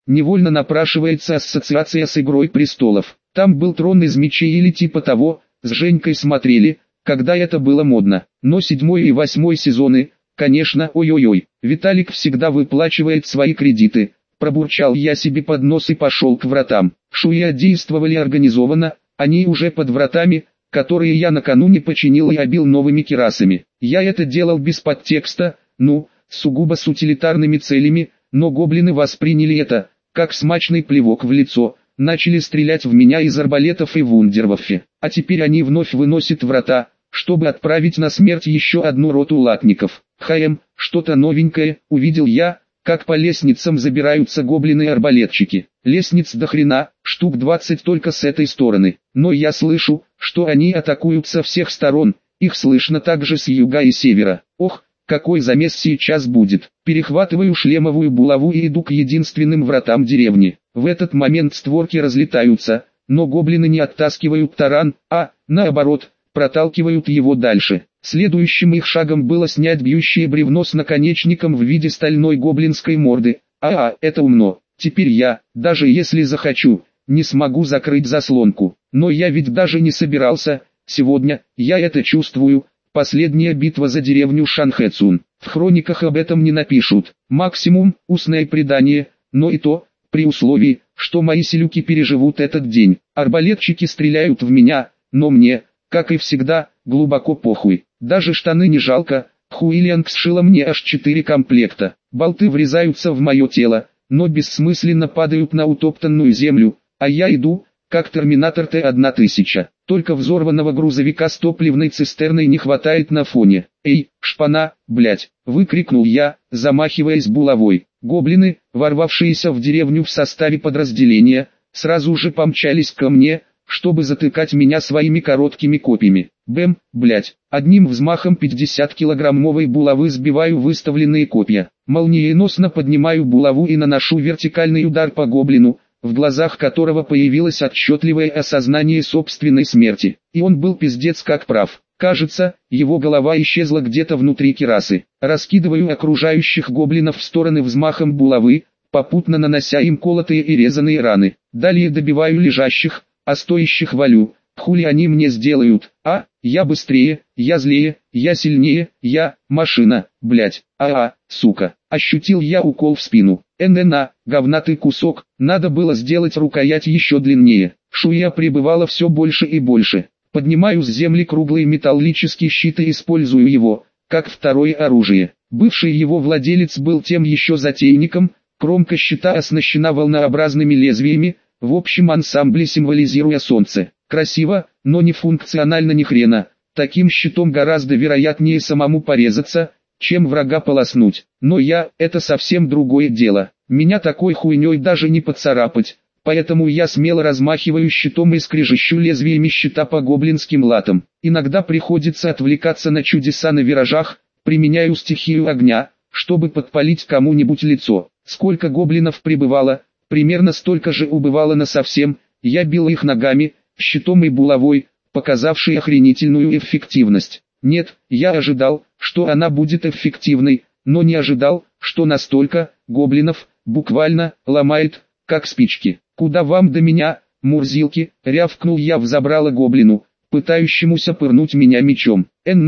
невольно напрашивается ассоциация с «Игрой престолов». Там был трон из мечей или типа того, с Женькой смотрели, когда это было модно. Но 7 и 8 сезоны, конечно, ой-ой-ой, Виталик всегда выплачивает свои кредиты. Пробурчал я себе под нос и пошел к вратам. Шуя действовали организованно, они уже под вратами, которые я накануне починил и обил новыми кирасами. Я это делал без подтекста, сугубо с утилитарными целями, но гоблины восприняли это, как смачный плевок в лицо, начали стрелять в меня из арбалетов и вундерваффе. А теперь они вновь выносят врата, чтобы отправить на смерть еще одну роту латников. Что-то новенькое, увидел я, как по лестницам забираются гоблины-арбалетчики. Лестниц до хрена, штук 20 только с этой стороны. Но я слышу, что они атакуют со всех сторон, их слышно также с юга и севера. Ох, какой замес сейчас будет. Перехватываю шлемовую булаву и иду к единственным вратам деревни. В этот момент створки разлетаются, но гоблины не оттаскивают таран, а, наоборот, проталкивают его дальше. Следующим их шагом было снять бьющее бревно с наконечником в виде стальной гоблинской морды. Это умно. Теперь я, даже если захочу, не смогу закрыть заслонку. Но я ведь даже не собирался. Сегодня, я это чувствую. Последняя битва за деревню Шанхэцун. В хрониках об этом не напишут. Максимум, устное предание, но и то, при условии, что мои селюки переживут этот день. Арбалетчики стреляют в меня, но мне, как и всегда, глубоко похуй. Даже штаны не жалко. Хуилианг сшила мне аж 4 комплекта. Болты врезаются в мое тело, но бессмысленно падают на утоптанную землю, а я иду, как терминатор Т-1000. Только взорванного грузовика с топливной цистерной не хватает на фоне. «Эй, шпана, блять!» — выкрикнул я, замахиваясь булавой. Гоблины, ворвавшиеся в деревню в составе подразделения, сразу же помчались ко мне, чтобы затыкать меня своими короткими копьями. Бэм, блять, одним взмахом 50-килограммовой булавы сбиваю выставленные копья. Молниеносно поднимаю булаву и наношу вертикальный удар по гоблину, в глазах которого появилось отчетливое осознание собственной смерти. И он был пиздец как прав. Кажется, его голова исчезла где-то внутри кирасы. Раскидываю окружающих гоблинов в стороны взмахом булавы, попутно нанося им колотые и резаные раны. Далее добиваю лежащих, а стоящих валю. Хули они мне сделают? Я быстрее, я злее, я сильнее, я, машина, блять. Сука. Ощутил я укол в спину. Говнатый кусок, надо было сделать рукоять еще длиннее. Шуя прибывала все больше и больше. Поднимаю с земли круглый металлический щит и использую его, как второе оружие. Бывший его владелец был тем еще затейником, кромка щита оснащена волнообразными лезвиями, в общем ансамбле символизируя солнце. Красиво, но не функционально ни хрена. Таким щитом гораздо вероятнее самому порезаться, чем врага полоснуть. Но это совсем другое дело. Меня такой хуйней даже не поцарапать, поэтому я смело размахиваю щитом и скрежещу лезвиями щита по гоблинским латам. Иногда приходится отвлекаться на чудеса на виражах, применяю стихию огня, чтобы подпалить кому-нибудь лицо. Сколько гоблинов прибывало, примерно столько же убывало насовсем. Я бил их ногами, щитом и булавой, показавшей охренительную эффективность. Нет, я ожидал, что она будет эффективной, но не ожидал, что настолько, гоблинов, буквально, ломает, как спички. «Куда вам до меня, мурзилки?» — рявкнул я в забрало гоблину, пытающемуся пырнуть меня мечом.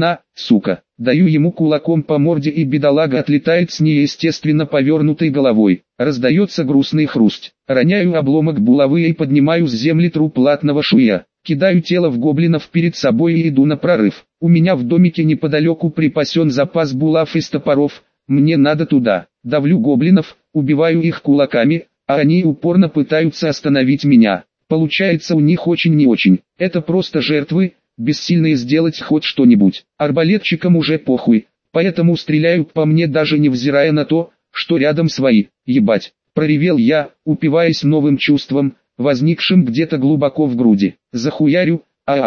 Сука!» Даю ему кулаком по морде, и бедолага отлетает с неестественно повернутой головой. Раздается грустный хруст. Роняю обломок булавы и поднимаю с земли труп латного шуя. Кидаю тело в гоблинов перед собой и иду на прорыв. У меня в домике неподалеку припасен запас булав из топоров. Мне надо туда. Давлю гоблинов, убиваю их кулаками, а они упорно пытаются остановить меня. Получается у них очень не очень. Это просто жертвы, бессильные сделать хоть что-нибудь. Арбалетчикам уже похуй, поэтому стреляют по мне, даже невзирая на то, что рядом свои. Ебать, проревел я, упиваясь новым чувством, возникшим где-то глубоко в груди. Захуярю,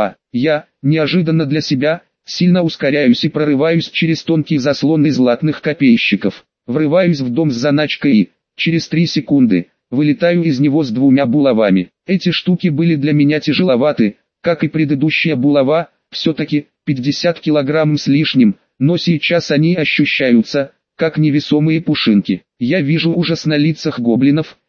я, неожиданно для себя, сильно ускоряюсь и прорываюсь через тонкий заслон из латных копейщиков. Врываюсь в дом с заначкой и, через 3 секунды, вылетаю из него с 2 булавами. Эти штуки были для меня тяжеловаты, как и предыдущая булава, все-таки 50 килограмм с лишним, но сейчас они ощущаются, как невесомые пушинки. Я вижу ужас на лицах гоблинов,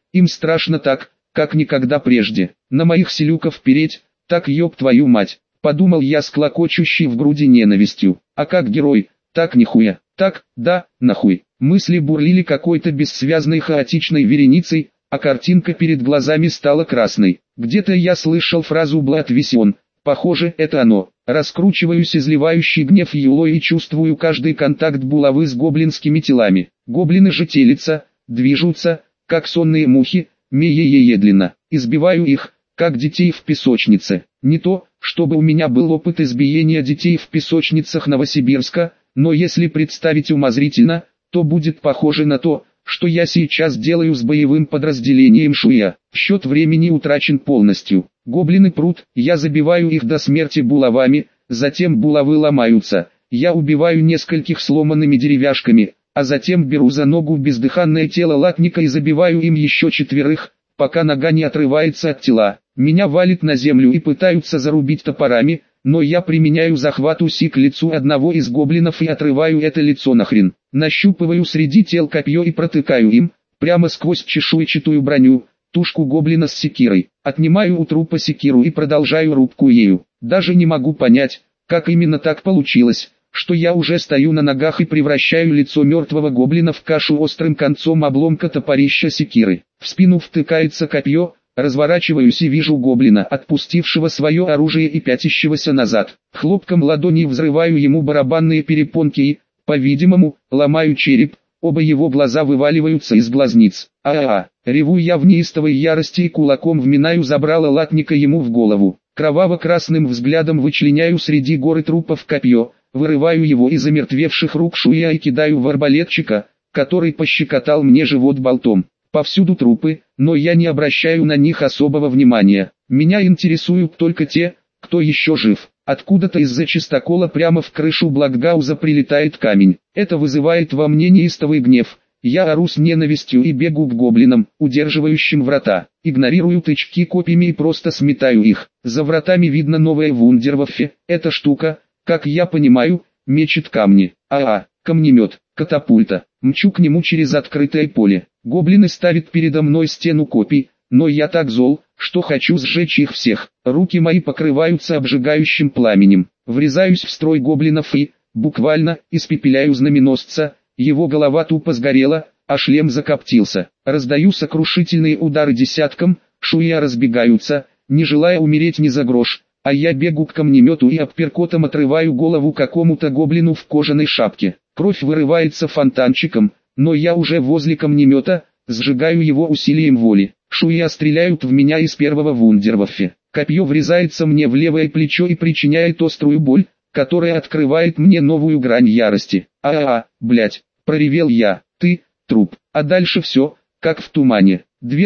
им страшно так, как никогда прежде. На моих селюков переть, так ёб твою мать, подумал я с клокочущей в груди ненавистью. А как герой, так нихуя, так, да, нахуй. Мысли бурлили какой-то бессвязной хаотичной вереницей, а картинка перед глазами стала красной. Где-то я слышал фразу «Блад весен», похоже, это оно. Раскручиваюсь изливающий гнев юлой и чувствую каждый контакт булавы с гоблинскими телами. Гоблины же телятся, движутся, как сонные мухи, медленно. Избиваю их, как детей в песочнице. Не то, чтобы у меня был опыт избиения детей в песочницах Новосибирска, но если представить умозрительно, то будет похоже на то, что я сейчас делаю с боевым подразделением Шуя. Счет времени утрачен полностью. Гоблины прут, я забиваю их до смерти булавами, затем булавы ломаются. Я убиваю нескольких сломанными деревяшками, а затем беру за ногу бездыханное тело латника и забиваю им еще 4, пока нога не отрывается от тела. Меня валит на землю и пытаются зарубить топорами, но я применяю захват уси к лицу одного из гоблинов и отрываю это лицо нахрен. Нащупываю среди тел копье и протыкаю им, прямо сквозь чешуйчатую броню, тушку гоблина с секирой. Отнимаю у трупа секиру и продолжаю рубку ею. Даже не могу понять, как именно так получилось, что я уже стою на ногах и превращаю лицо мертвого гоблина в кашу острым концом обломка топорища секиры. В спину втыкается копье, разворачиваюсь и вижу гоблина, отпустившего свое оружие и пятящегося назад. Хлопком ладони взрываю ему барабанные перепонки и, по-видимому, ломаю череп. Оба его глаза вываливаются из глазниц. Реву я в неистовой ярости и кулаком вминаю забрало латника ему в голову. Кроваво-красным взглядом вычленяю среди горы трупов копье, вырываю его из омертвевших рук Шуя и кидаю в арбалетчика, который пощекотал мне живот болтом. Повсюду трупы, но я не обращаю на них особого внимания. Меня интересуют только те, кто еще жив. Откуда-то из-за чистокола прямо в крышу Блокгауза прилетает камень. Это вызывает во мне неистовый гнев. Я ору с ненавистью и бегу к гоблинам, удерживающим врата. Игнорирую тычки копьями и просто сметаю их. За вратами видно новое вундерваффе. Эта штука, как я понимаю, мечет камни. Камнемет, катапульта. Мчу к нему через открытое поле. Гоблины ставят передо мной стену копий, но я так зол, что хочу сжечь их всех. Руки мои покрываются обжигающим пламенем. Врезаюсь в строй гоблинов и, буквально, испепеляю знаменосца. Его голова тупо сгорела, а шлем закоптился. Раздаю сокрушительные удары десяткам, Шуя разбегаются, не желая умереть ни за грош. А я бегу к камнемету и апперкотом отрываю голову какому-то гоблину в кожаной шапке. Кровь вырывается фонтанчиком, но я уже возле камнемета, сжигаю его усилием воли. Шуя стреляют в меня из первого вундерваффе. Копье врезается мне в левое плечо и причиняет острую боль, которая открывает мне новую грань ярости. Блять, проревел я, ты, труп. А дальше все, как в тумане.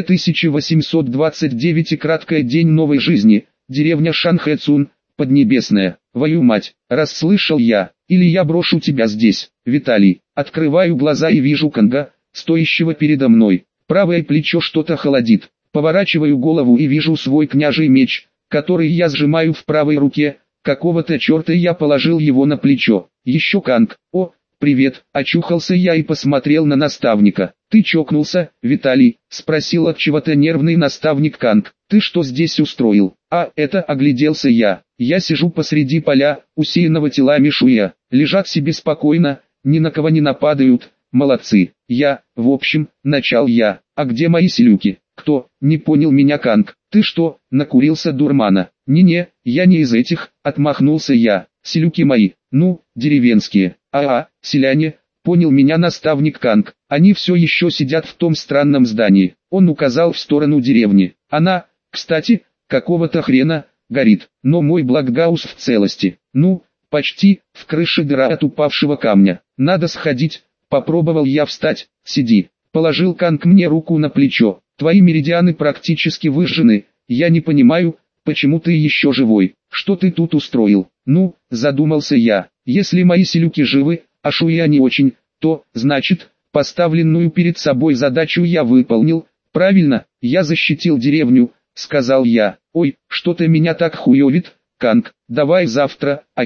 2829 и краткая день новой жизни, деревня Шанхэцун, Поднебесная. Твою мать, расслышал я, или я брошу тебя здесь, Виталий. Открываю глаза и вижу Конга, стоящего передо мной. Правое плечо что-то холодит. Поворачиваю голову и вижу свой княжий меч, который я сжимаю в правой руке. Какого-то черта я положил его на плечо. Еще Канг. О, привет, очухался я и посмотрел на наставника. Ты чокнулся, Виталий? Спросил от чего-то нервный наставник Канг. Ты что здесь устроил? Это огляделся я. Я сижу посреди поля, усеянного телами Шуя. Лежат себе спокойно, ни на кого не нападают. Молодцы. В общем, начал я. А где мои селюки? Кто? Не понял меня Канг. Ты что, накурился дурмана? Не-не, я не из этих, отмахнулся я. Селюки мои, деревенские. Селяне, понял меня наставник Канг. Они все еще сидят в том странном здании. Он указал в сторону деревни. Она, кстати, какого-то хрена, горит. Но мой Блокгаус в целости. Почти, в крыше дыра от упавшего камня. Надо сходить. Попробовал я встать. Сиди. Положил Канг мне руку на плечо. Твои меридианы практически выжжены. Я не понимаю, почему ты еще живой. Что ты тут устроил? Задумался я. Если мои селюки живы, а Шуя не очень, то, значит, поставленную перед собой задачу я выполнил. Правильно, я защитил деревню, сказал я. Ой, что-то меня так хуёвит, Канг. Давай завтра, окей?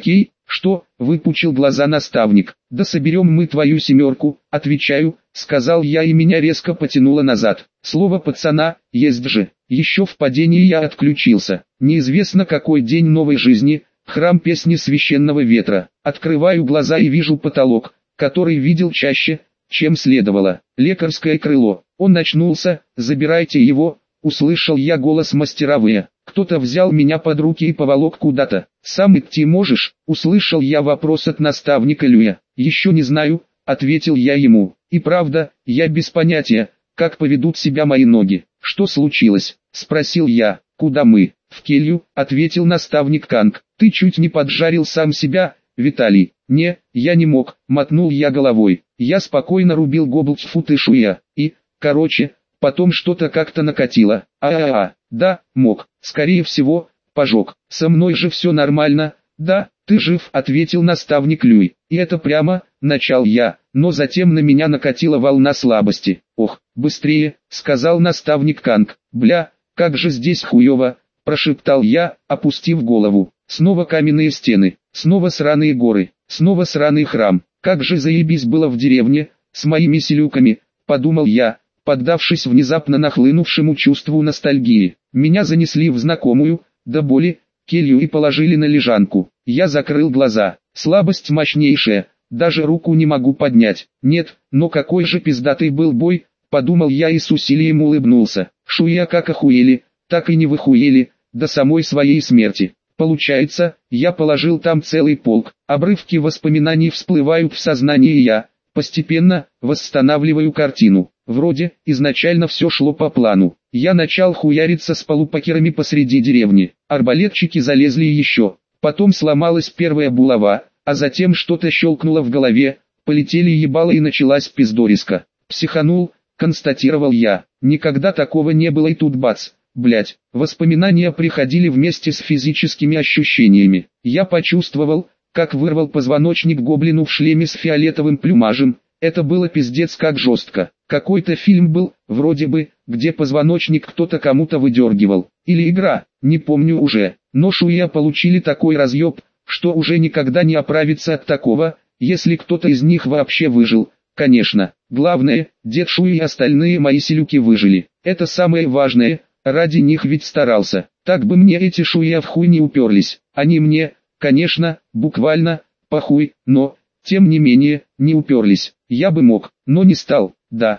«Что?» — выпучил глаза наставник. «Да соберем мы твою семерку», — отвечаю, сказал я, и меня резко потянуло назад. Слово пацана, есть же. Еще в падении я отключился. Неизвестно какой день новой жизни, храм песни священного ветра. Открываю глаза и вижу потолок, который видел чаще, чем следовало. Лекарское крыло. Он очнулся, забирайте его, услышал я голос мастеровые. Кто-то взял меня под руки и поволок куда-то. «Сам идти можешь?» — услышал я вопрос от наставника Люя. «Еще не знаю», — ответил я ему. «И правда, я без понятия, как поведут себя мои ноги». «Что случилось?» — спросил я. «Куда мы?» «В келью», — ответил наставник Канг. «Ты чуть не поджарил сам себя, Виталий». «Не, я не мог», — мотнул я головой. Я спокойно рубил гоблтфут и шуя. Короче, потом что-то как-то накатило. Да, мог. Скорее всего, пожег. Со мной же все нормально. Да, ты жив, ответил наставник Люй. И это прямо, начал я, но затем на меня накатила волна слабости. Ох, быстрее, сказал наставник Канг. Бля, как же здесь хуево, прошептал я, опустив голову. Снова каменные стены, снова сраные горы, снова сраный храм. Как же заебись было в деревне, с моими селюками, подумал я, поддавшись внезапно нахлынувшему чувству ностальгии. Меня занесли в знакомую, до боли, келью и положили на лежанку. Я закрыл глаза. Слабость мощнейшая, даже руку не могу поднять. Нет, но какой же пиздатый был бой, подумал я и с усилием улыбнулся. Шуя как охуели, так и не выхуели, до самой своей смерти. Получается, я положил там целый полк. Обрывки воспоминаний всплывают в сознании, и я постепенно восстанавливаю картину. Вроде, изначально все шло по плану. Я начал хуяриться с полупокерами посреди деревни. Арбалетчики залезли еще. Потом сломалась первая булава, а затем что-то щелкнуло в голове, полетели ебало и началась пиздориска. Психанул, констатировал я. Никогда такого не было, и тут бац. Блять, воспоминания приходили вместе с физическими ощущениями. Я почувствовал, как вырвал позвоночник гоблину в шлеме с фиолетовым плюмажем. Это было пиздец как жестко. Какой-то фильм был, вроде бы, где позвоночник кто-то кому-то выдергивал. Или игра, не помню уже. Но Шуя получили такой разъеб, что уже никогда не оправиться от такого, если кто-то из них вообще выжил. Конечно, главное, дед Шуя и остальные мои селюки выжили. Это самое важное, ради них ведь старался. Так бы мне эти Шуя в хуй не уперлись. Они мне, конечно, буквально, похуй, но, тем не менее, не уперлись. Я бы мог, но не стал. Да,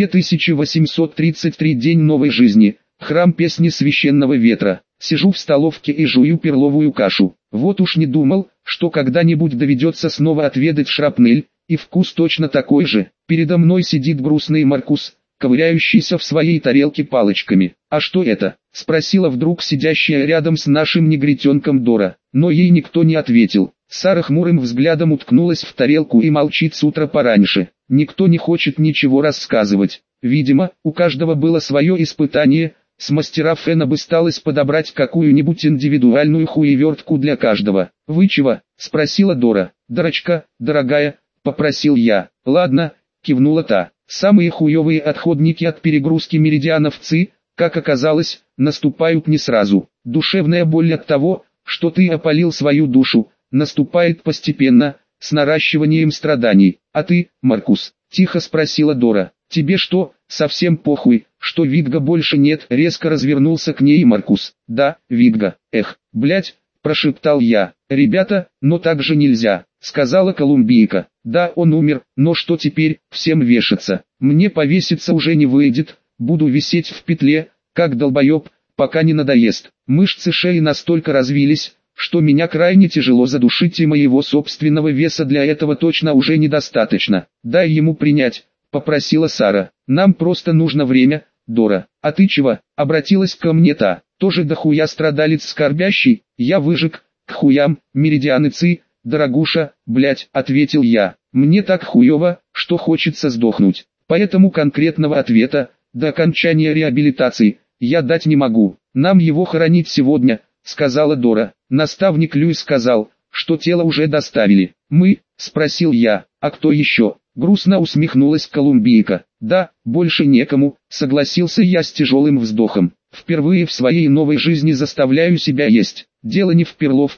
2833 день новой жизни, храм песни священного ветра. Сижу в столовке и жую перловую кашу. Вот уж не думал, что когда-нибудь доведется снова отведать шрапнель, и вкус точно такой же. Передо мной сидит грустный Маркус, ковыряющийся в своей тарелке палочками. «А что это?» — спросила вдруг сидящая рядом с нашим негритенком Дора, но ей никто не ответил. Сара хмурым взглядом уткнулась в тарелку и молчит с утра пораньше. Никто не хочет ничего рассказывать. Видимо, у каждого было свое испытание. С мастера Фена бы сталось подобрать какую-нибудь индивидуальную хуевертку для каждого. «Вы чего?» — спросила Дора. «Дорочка, дорогая», — попросил я. «Ладно», — кивнула та. Самые хуевые отходники от перегрузки меридианов ЦИ, как оказалось, наступают не сразу. Душевная боль от того, что ты опалил свою душу, наступает постепенно, с наращиванием страданий. «А ты, Маркус?» — тихо спросила Дора. «Тебе что, совсем похуй, что Видга больше нет?» — резко развернулся к ней Маркус. «Да, Видга, блять», — прошептал я. «Ребята, но так же нельзя», — сказала колумбийка. «Да, он умер, но что теперь, всем вешаться? Мне повеситься уже не выйдет, буду висеть в петле, как долбоеб, пока не надоест». Мышцы шеи настолько развились, что меня крайне тяжело задушить, и моего собственного веса для этого точно уже недостаточно. «Дай ему принять», — попросила Сара. «Нам просто нужно время, Дора». «А ты чего?» — обратилась ко мне та. «Тоже дохуя страдалец скорбящий?» «Я выжег, к хуям, меридианы ЦИ, дорогуша, блять», — ответил я. «Мне так хуево, что хочется сдохнуть. Поэтому конкретного ответа, до окончания реабилитации, я дать не могу. Нам его хоронить сегодня», — сказала Дора. «Наставник Люй сказал, что тело уже доставили». «Мы?» — спросил я. «А кто еще?» — грустно усмехнулась колумбийка. «Да, больше некому», — согласился я с тяжелым вздохом. «Впервые в своей новой жизни заставляю себя есть. Дело не в перловке,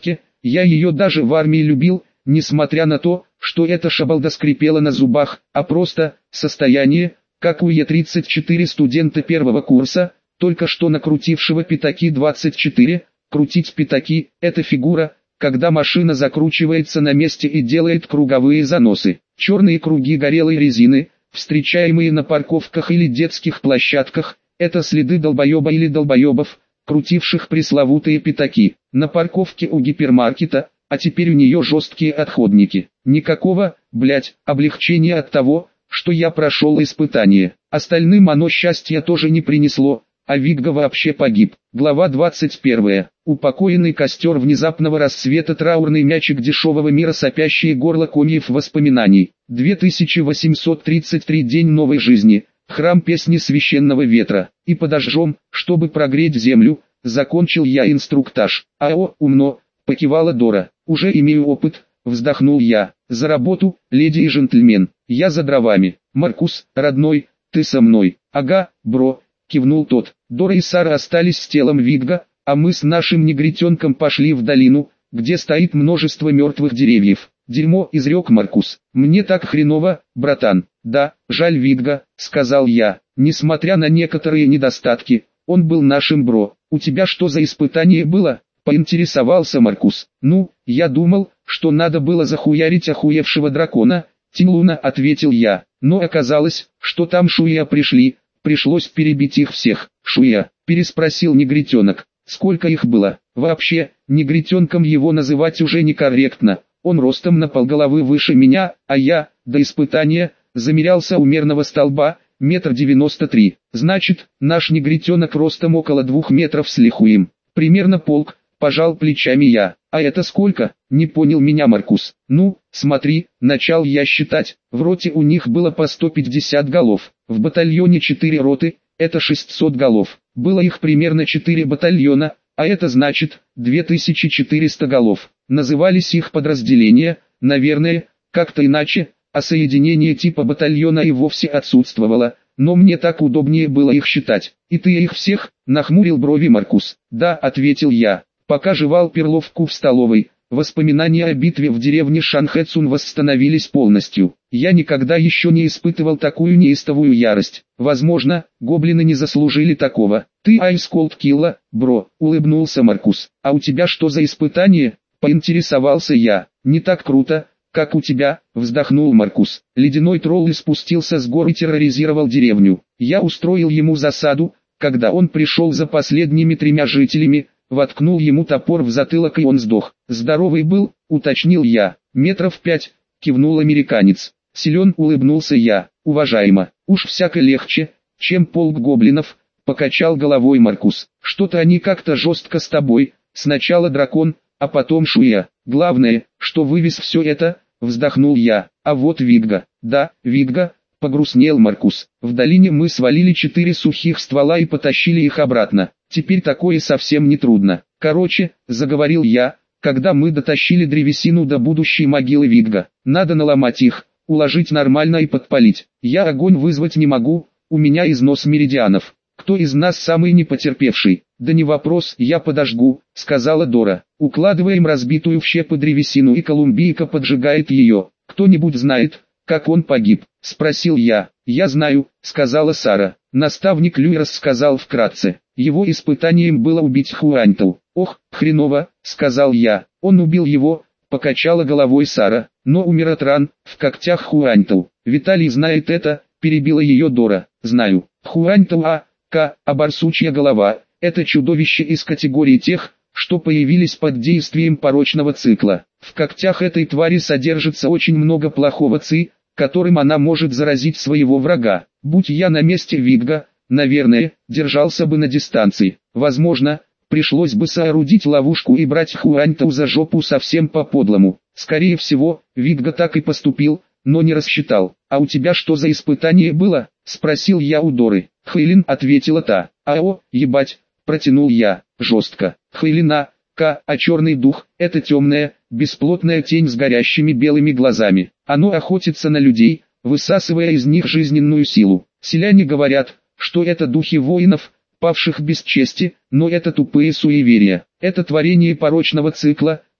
Я ее даже в армии любил, несмотря на то, что эта шабалда скрипела на зубах, а просто состояние, как у Е-34 студента первого курса, только что накрутившего пятаки 24, крутить пятаки – это фигура, когда машина закручивается на месте и делает круговые заносы. Черные круги горелой резины, встречаемые на парковках или детских площадках, это следы долбоеба или долбоебов, крутивших пресловутые пятаки. На парковке у гипермаркета, а теперь у нее жесткие отходники. Никакого, облегчения от того, что я прошел испытание. Остальным оно счастья тоже не принесло, а Вигга вообще погиб. Глава 21. Упокоенный костер внезапного рассвета, траурный мячик дешевого мира, сопящие горло комьев воспоминаний. 2833 день новой жизни, храм песни священного ветра. И под дождем, чтобы прогреть землю, закончил я инструктаж. «Ао, умно», — покивала Дора. «Уже имею опыт», — вздохнул я. «За работу, леди и джентльмен. Я за дровами. Маркус, родной, ты со мной?» «Ага, бро», — кивнул тот. Дора и Сара остались с телом Вигга, а мы с нашим негритенком пошли в долину, где стоит множество мертвых деревьев. «Дерьмо», — изрек Маркус. «Мне так хреново, братан». «Да, жаль Вигга», — сказал я. «Несмотря на некоторые недостатки, он был нашим бро». «У тебя что за испытание было?» — поинтересовался Маркус. «Ну, я думал, что надо было захуярить охуевшего дракона», — Тинлуна, ответил я. «Но оказалось, что там шуя пришли, пришлось перебить их всех». «Шуя?» — переспросил негритенок. «Сколько их было?» «Вообще, негритенком его называть уже некорректно. Он ростом на полголовы выше меня, а я, до испытания, замерялся у мерного столба, 1,93 м. Значит, наш негритенок ростом около 2 метров с лихуем. Примерно полк», — пожал плечами я. «А это сколько?» — не понял меня Маркус. «Ну, смотри», — начал я считать. В роте у них было по 150 голов. В батальоне 4 роты, это 600 голов. Было их примерно 4 батальона, а это значит 2400 голов. Назывались их подразделения, наверное, как-то иначе, а соединение типа батальона и вовсе отсутствовало, но мне так удобнее было их считать. «И ты их всех?» — нахмурил брови Маркус. «Да», — ответил я, пока жевал перловку в столовой. Воспоминания о битве в деревне Шанхэцун восстановились полностью. Я никогда еще не испытывал такую неистовую ярость. Возможно, гоблины не заслужили такого. «Ты Ice Cold Killa, бро», — улыбнулся Маркус. «А у тебя что за испытание?» — поинтересовался я. «Не так круто, как у тебя», — вздохнул Маркус. «Ледяной тролль спустился с гор и терроризировал деревню. Я устроил ему засаду, когда он пришел за последними 3 жителями, воткнул ему топор в затылок и он сдох. Здоровый был», — уточнил я. «Метров 5», — кивнул американец. «Силен», — улыбнулся я. «Уважаемо, уж всяко легче, чем полк гоблинов», — покачал головой Маркус. «Что-то они как-то жестко с тобой, сначала дракон, а потом шуя. Главное, что вывез все это», — вздохнул я. «А вот Вигга». «Да, Вигга», — погрустнел Маркус. «В долине мы свалили 4 сухих ствола и потащили их обратно. Теперь такое совсем не трудно. Короче», — заговорил я, когда мы дотащили древесину до будущей могилы Вигга. «Надо наломать их, уложить нормально и подпалить. Я огонь вызвать не могу, у меня износ меридианов. Кто из нас самый непотерпевший?» «Да не вопрос, я подожгу», — сказала Дора. «Укладываем разбитую в щепы древесину и Колумбийка поджигает ее. Кто-нибудь знает, как он погиб?» — спросил я. «Я знаю», — сказала Сара. Наставник Люйрос сказал вкратце. Его испытанием было убить Хуанту. «Ох, хреново», — сказал я. «Он убил его», — покачала головой Сара. «Но умер от ран, в когтях Хуанту». «Виталий знает это», — перебила ее Дора. «Знаю. Хуанту а барсучья голова. Это чудовище из категории тех, что появились под действием порочного цикла. В когтях этой твари содержится очень много плохого ци, которым она может заразить своего врага. Будь я на месте Вигга, наверное, держался бы на дистанции. Возможно, пришлось бы соорудить ловушку и брать Хуанту за жопу совсем по-подлому. Скорее всего, Вигга так и поступил, но не рассчитал. «А у тебя что за испытание было?» — спросил я у Доры. «Хейлин», — ответила та. «Ао, ебать», — протянул я, жестко. «Хейлина, а черный дух — это темная, бесплотная тень с горящими белыми глазами. Оно охотится на людей, высасывая из них жизненную силу. Селяне говорят, что это духи воинов, павших без чести, но это тупые суеверия. Это творение порочного цикла,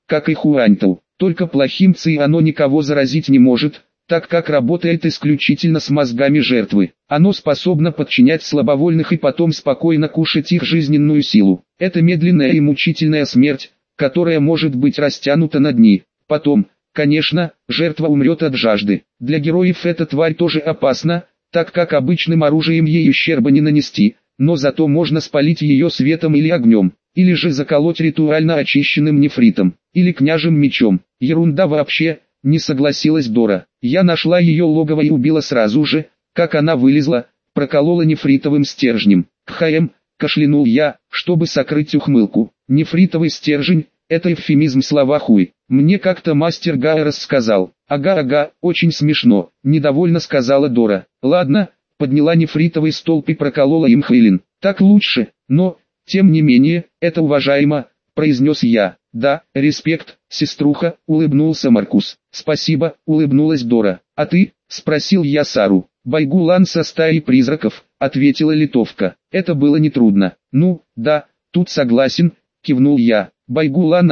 как и Хуаньтоу. Только плохим ци оно никого заразить не может, так как работает исключительно с мозгами жертвы. Оно способно подчинять слабовольных и потом спокойно кушать их жизненную силу. Это медленная и мучительная смерть, которая может быть растянута на дни. Потом, конечно, жертва умрет от жажды. Для героев эта тварь тоже опасна, так как обычным оружием ей ущерба не нанести, но зато можно спалить ее светом или огнем, или же заколоть ритуально очищенным нефритом, или княжим мечом. Ерунда вообще, не согласилась Дора. Я нашла ее логово и убила сразу же, как она вылезла, проколола нефритовым стержнем. Кхм, кашлянул я, чтобы сокрыть ухмылку. Нефритовый стержень — это эвфемизм слова хуй. Мне как-то мастер Гайрос сказал. Ага, очень смешно, недовольно сказала Дора. Ладно, подняла нефритовый столб и проколола им хвилин. Так лучше, но, тем не менее, это уважаемо, произнес я. Да, респект, сеструха, улыбнулся Маркус. Спасибо, улыбнулась Дора. А ты? Спросил я Сару. Байгулан со стаей призраков, ответила литовка. Это было нетрудно. Ну, да, тут согласен, кивнул я. Байгулан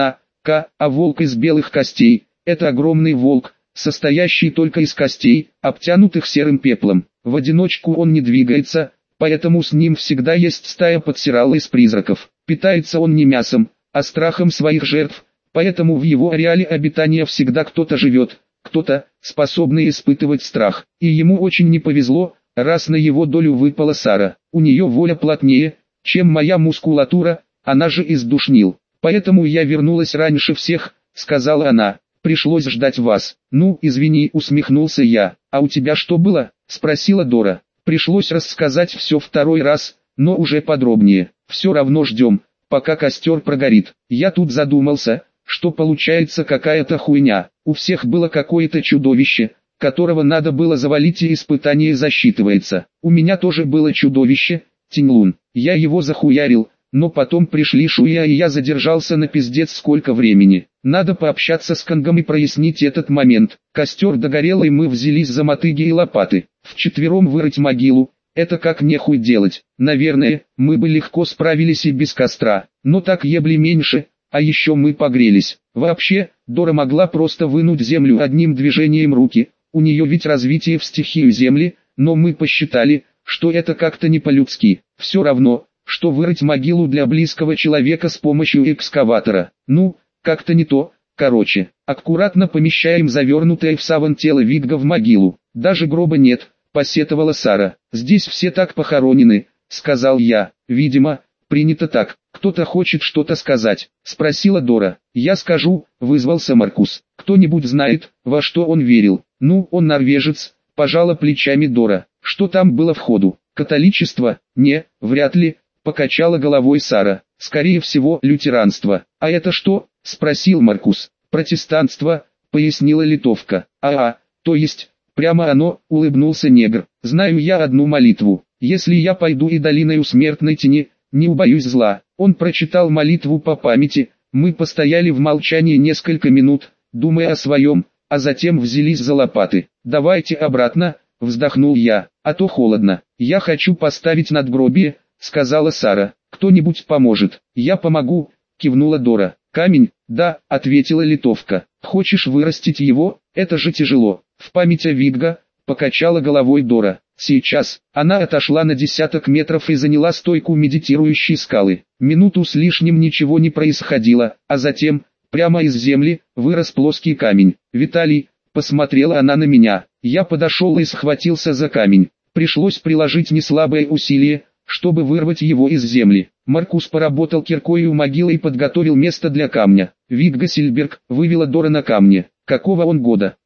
а волк из белых костей, это огромный волк, состоящий только из костей, обтянутых серым пеплом. В одиночку он не двигается, поэтому с ним всегда есть стая подсирала из призраков. Питается он не мясом, а страхом своих жертв, поэтому в его ареале обитания всегда кто-то живет, кто-то, способный испытывать страх. И ему очень не повезло, раз на его долю выпала Сара. У нее воля плотнее, чем моя мускулатура, она же из душнил. Поэтому я вернулась раньше всех, сказала она. Пришлось ждать вас. Ну, извини, усмехнулся я. А у тебя что было? Спросила Дора. Пришлось рассказать все второй раз, но уже подробнее. Все равно ждем, пока костер прогорит. Я тут задумался, что получается какая-то хуйня. У всех было какое-то чудовище, которого надо было завалить, и испытание засчитывается. У меня тоже было чудовище, Тиньлун. Я его захуярил, но потом пришли Шуя, и я задержался на пиздец сколько времени. Надо пообщаться с Кангом и прояснить этот момент. Костер догорел, и мы взялись за мотыги и лопаты. Вчетвером вырыть могилу, это как нехуй делать. Наверное, мы бы легко справились и без костра, но так ебли меньше, а еще мы погрелись. Вообще, Дора могла просто вынуть землю одним движением руки, у нее ведь развитие в стихию земли, но мы посчитали, что это как-то не по-людски. Все равно, что вырыть могилу для близкого человека с помощью экскаватора. Ну, как-то не то. Короче, аккуратно помещаем завернутое в саван тело Вигга в могилу. Даже гроба нет, посетовала Сара. Здесь все так похоронены, сказал я. Видимо, принято так. Кто-то хочет что-то сказать, спросила Дора. Я скажу, вызвался Маркус. Кто-нибудь знает, во что он верил? Ну, он норвежец, пожала плечами Дора. Что там было в ходу? Католичество? Не, вряд ли. Покачала головой Сара. Скорее всего, лютеранство. А это что? Спросил Маркус. Протестантство, пояснила литовка. То есть, прямо оно, улыбнулся негр. Знаю я одну молитву. Если я пойду и долиною смертной тени, не убоюсь зла. Он прочитал молитву по памяти. Мы постояли в молчании несколько минут, думая о своем, а затем взялись за лопаты. Давайте обратно, вздохнул я, а то холодно. Я хочу поставить надгробие, сказала Сара. Кто-нибудь поможет? Я помогу, кивнула Дора. Камень? Да, ответила литовка. Хочешь вырастить его? Это же тяжело. В память о Вигга, покачала головой Дора. Сейчас. Она отошла на десяток метров и заняла стойку медитирующей скалы. Минуту с лишним ничего не происходило, а затем, прямо из земли, вырос плоский камень. Виталий, посмотрела она на меня. Я подошел и схватился за камень. Пришлось приложить неслабое усилие, чтобы вырвать его из земли. Маркус поработал киркой у могилы и подготовил место для камня. Вигга Сильберг, вывела Дора на камне. Какого он года?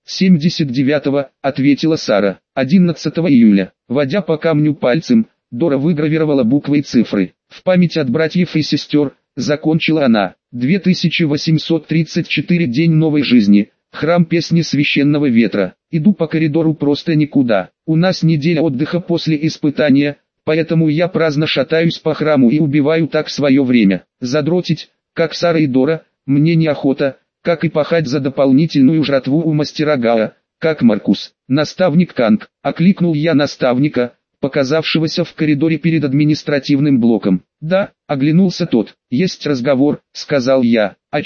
79-го, ответила Сара. 11 июля. Водя по камню пальцем, Дора выгравировала буквы и цифры. В память от братьев и сестер, закончила она. 2834 день новой жизни. Храм песни священного ветра. Иду по коридору просто никуда. У нас неделя отдыха после испытания, поэтому я праздно шатаюсь по храму и убиваю так свое время. Задротить, как Сара и Дора, мне неохота, как и пахать за дополнительную жратву у мастера Гаа, как Маркус. Наставник Канг, окликнул я наставника, показавшегося в коридоре перед административным блоком. Да, оглянулся тот. Есть разговор, сказал я. О чем?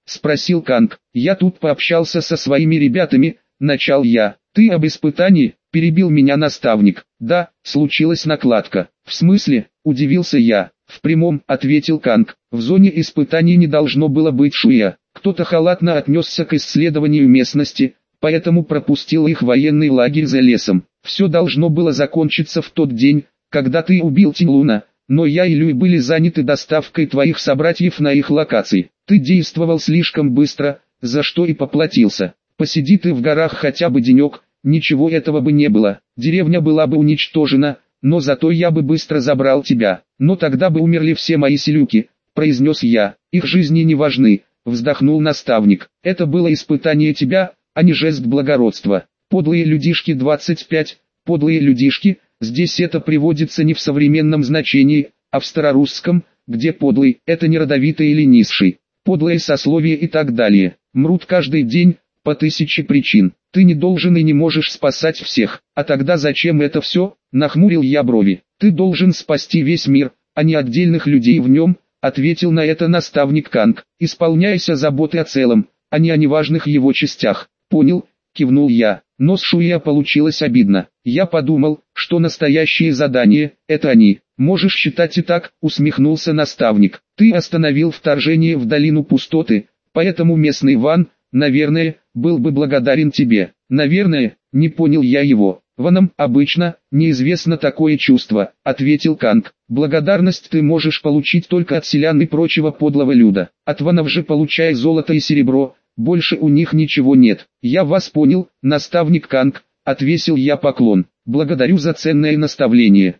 спросил Канг. Я тут пообщался со своими ребятами, начал я. Ты об испытании? Перебил меня наставник. Да, случилась накладка. В смысле? Удивился я. В прямом, ответил Канг. В зоне испытаний не должно было быть шуя. Кто-то халатно отнесся к исследованию местности, поэтому пропустил их в военный лагерь за лесом. Все должно было закончиться в тот день, когда ты убил Тинлуна, но я и Люй были заняты доставкой твоих собратьев на их локации. Ты действовал слишком быстро, за что и поплатился. Посиди ты в горах хотя бы денек, ничего этого бы не было. Деревня была бы уничтожена, но зато я бы быстро забрал тебя. Но тогда бы умерли все мои селюки, произнес я. Их жизни не важны, вздохнул наставник. Это было испытание тебя, а не жест благородства. Подлые людишки 25, подлые людишки, здесь это приводится не в современном значении, а в старорусском, где подлый – это не родовитый или низший. Подлое сословие и так далее. Мрут каждый день, по 1000 причин. Ты не должен и не можешь спасать всех. А тогда зачем это все? Нахмурил я брови. Ты должен спасти весь мир, а не отдельных людей в нем, ответил на это наставник Канг. Исполняйся заботы о целом, а не о неважных его частях. Понял, кивнул я. Но с Шуя получилось обидно. Я подумал, что настоящие задания – это они. Можешь считать и так, усмехнулся наставник. Ты остановил вторжение в долину пустоты, поэтому местный Ван, наверное, был бы благодарен тебе. Наверное, не понял я его. Ванам обычно неизвестно такое чувство, ответил Канг. Благодарность ты можешь получить только от селян и прочего подлого люда. От ванов же получай золото и серебро. Больше у них ничего нет. Я вас понял, наставник Канг, отвесил я поклон. Благодарю за ценное наставление.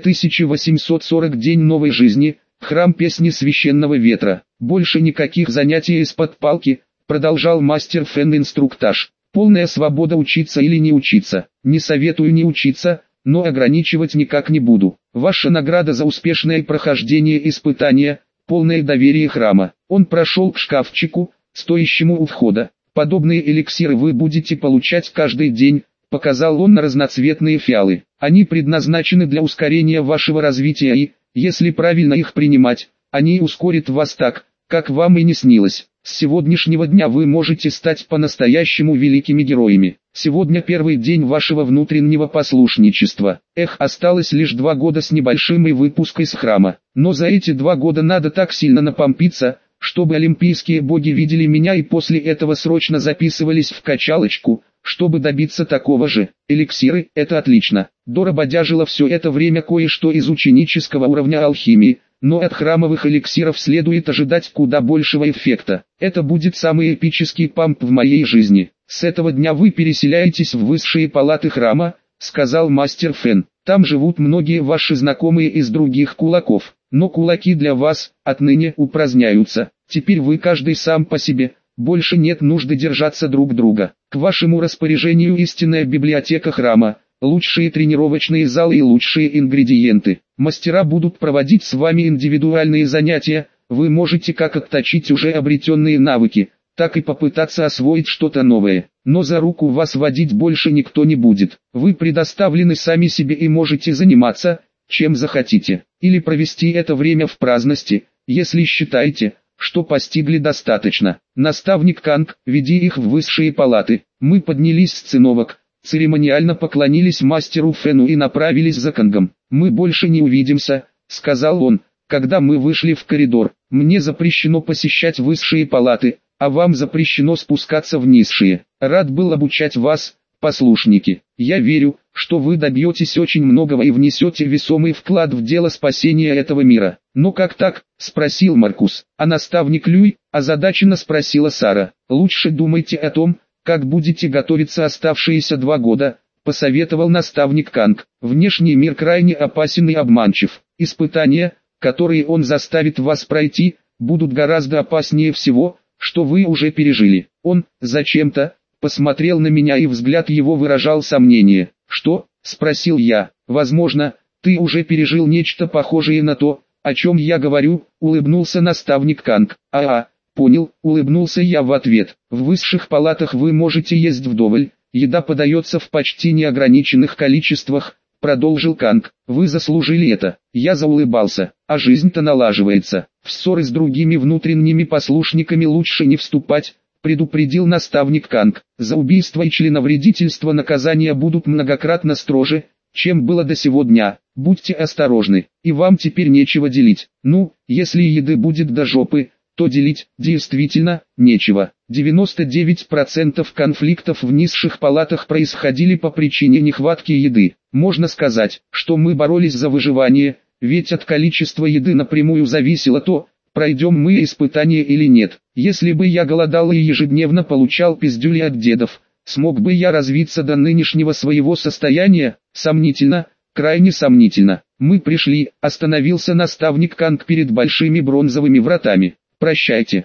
2840 день новой жизни, храм песни священного ветра. Больше никаких занятий из-под палки, продолжал мастер Фэн инструктаж. Полная свобода учиться или не учиться. Не советую не учиться, но ограничивать никак не буду. Ваша награда за успешное прохождение испытания, полное доверие храма. Он прошел к шкафчику, стоящему у входа. Подобные эликсиры вы будете получать каждый день, показал он на разноцветные фиалы. Они предназначены для ускорения вашего развития и, если правильно их принимать, они ускорят вас так, как вам и не снилось. С сегодняшнего дня вы можете стать по-настоящему великими героями. Сегодня первый день вашего внутреннего послушничества. Осталось лишь 2 года с небольшим и выпуск из храма. Но за эти 2 года надо так сильно напомпиться, чтобы олимпийские боги видели меня и после этого срочно записывались в качалочку, чтобы добиться такого же. Эликсиры – это отлично. Дора бодяжила все это время кое-что из ученического уровня алхимии, но от храмовых эликсиров следует ожидать куда большего эффекта. Это будет самый эпический памп в моей жизни. С этого дня вы переселяетесь в высшие палаты храма, сказал мастер Фэн. Там живут многие ваши знакомые из других кулаков. Но кулаки для вас отныне упраздняются. Теперь вы каждый сам по себе. Больше нет нужды держаться друг друга. К вашему распоряжению истинная библиотека храма, лучшие тренировочные залы и лучшие ингредиенты. Мастера будут проводить с вами индивидуальные занятия. Вы можете как отточить уже обретенные навыки, так и попытаться освоить что-то новое. Но за руку вас водить больше никто не будет. Вы предоставлены сами себе и можете заниматься, чем захотите. Или провести это время в праздности, если считаете, что постигли достаточно. Наставник Канг, веди их в высшие палаты. Мы поднялись с циновок, церемониально поклонились мастеру Фэну и направились за Кангом. Мы больше не увидимся, сказал он, когда мы вышли в коридор. Мне запрещено посещать высшие палаты, а вам запрещено спускаться в низшие. Рад был обучать вас, послушники. Я верю, что вы добьетесь очень многого и внесете весомый вклад в дело спасения этого мира. Но как так? Спросил Маркус. А наставник Люй? Озадаченно спросила Сара. Лучше думайте о том, как будете готовиться оставшиеся 2 года, посоветовал наставник Канг. Внешний мир крайне опасен и обманчив. Испытания, которые он заставит вас пройти, будут гораздо опаснее всего, что вы уже пережили. Он, зачем-то, посмотрел на меня и взгляд его выражал сомнение. «Что?» – спросил я. «Возможно, ты уже пережил нечто похожее на то, о чем я говорю», – улыбнулся наставник Канг. Понял», – улыбнулся я в ответ. «В высших палатах вы можете есть вдоволь, еда подается в почти неограниченных количествах, продолжил Канг. Вы заслужили это. Я заулыбался. А жизнь-то налаживается. В ссоры с другими внутренними послушниками лучше не вступать, предупредил наставник Канг. За убийство и членовредительство наказания будут многократно строже, чем было до сего дня. Будьте осторожны, и вам теперь нечего делить. Ну, если еды будет до жопы, то делить действительно нечего. 99% конфликтов в низших палатах происходили по причине нехватки еды. Можно сказать, что мы боролись за выживание, ведь от количества еды напрямую зависело то, пройдем мы испытание или нет. Если бы я голодал и ежедневно получал пиздюли от дедов, смог бы я развиться до нынешнего своего состояния? Сомнительно, крайне сомнительно. Мы пришли, остановился наставник Канг перед большими бронзовыми вратами. Прощайте.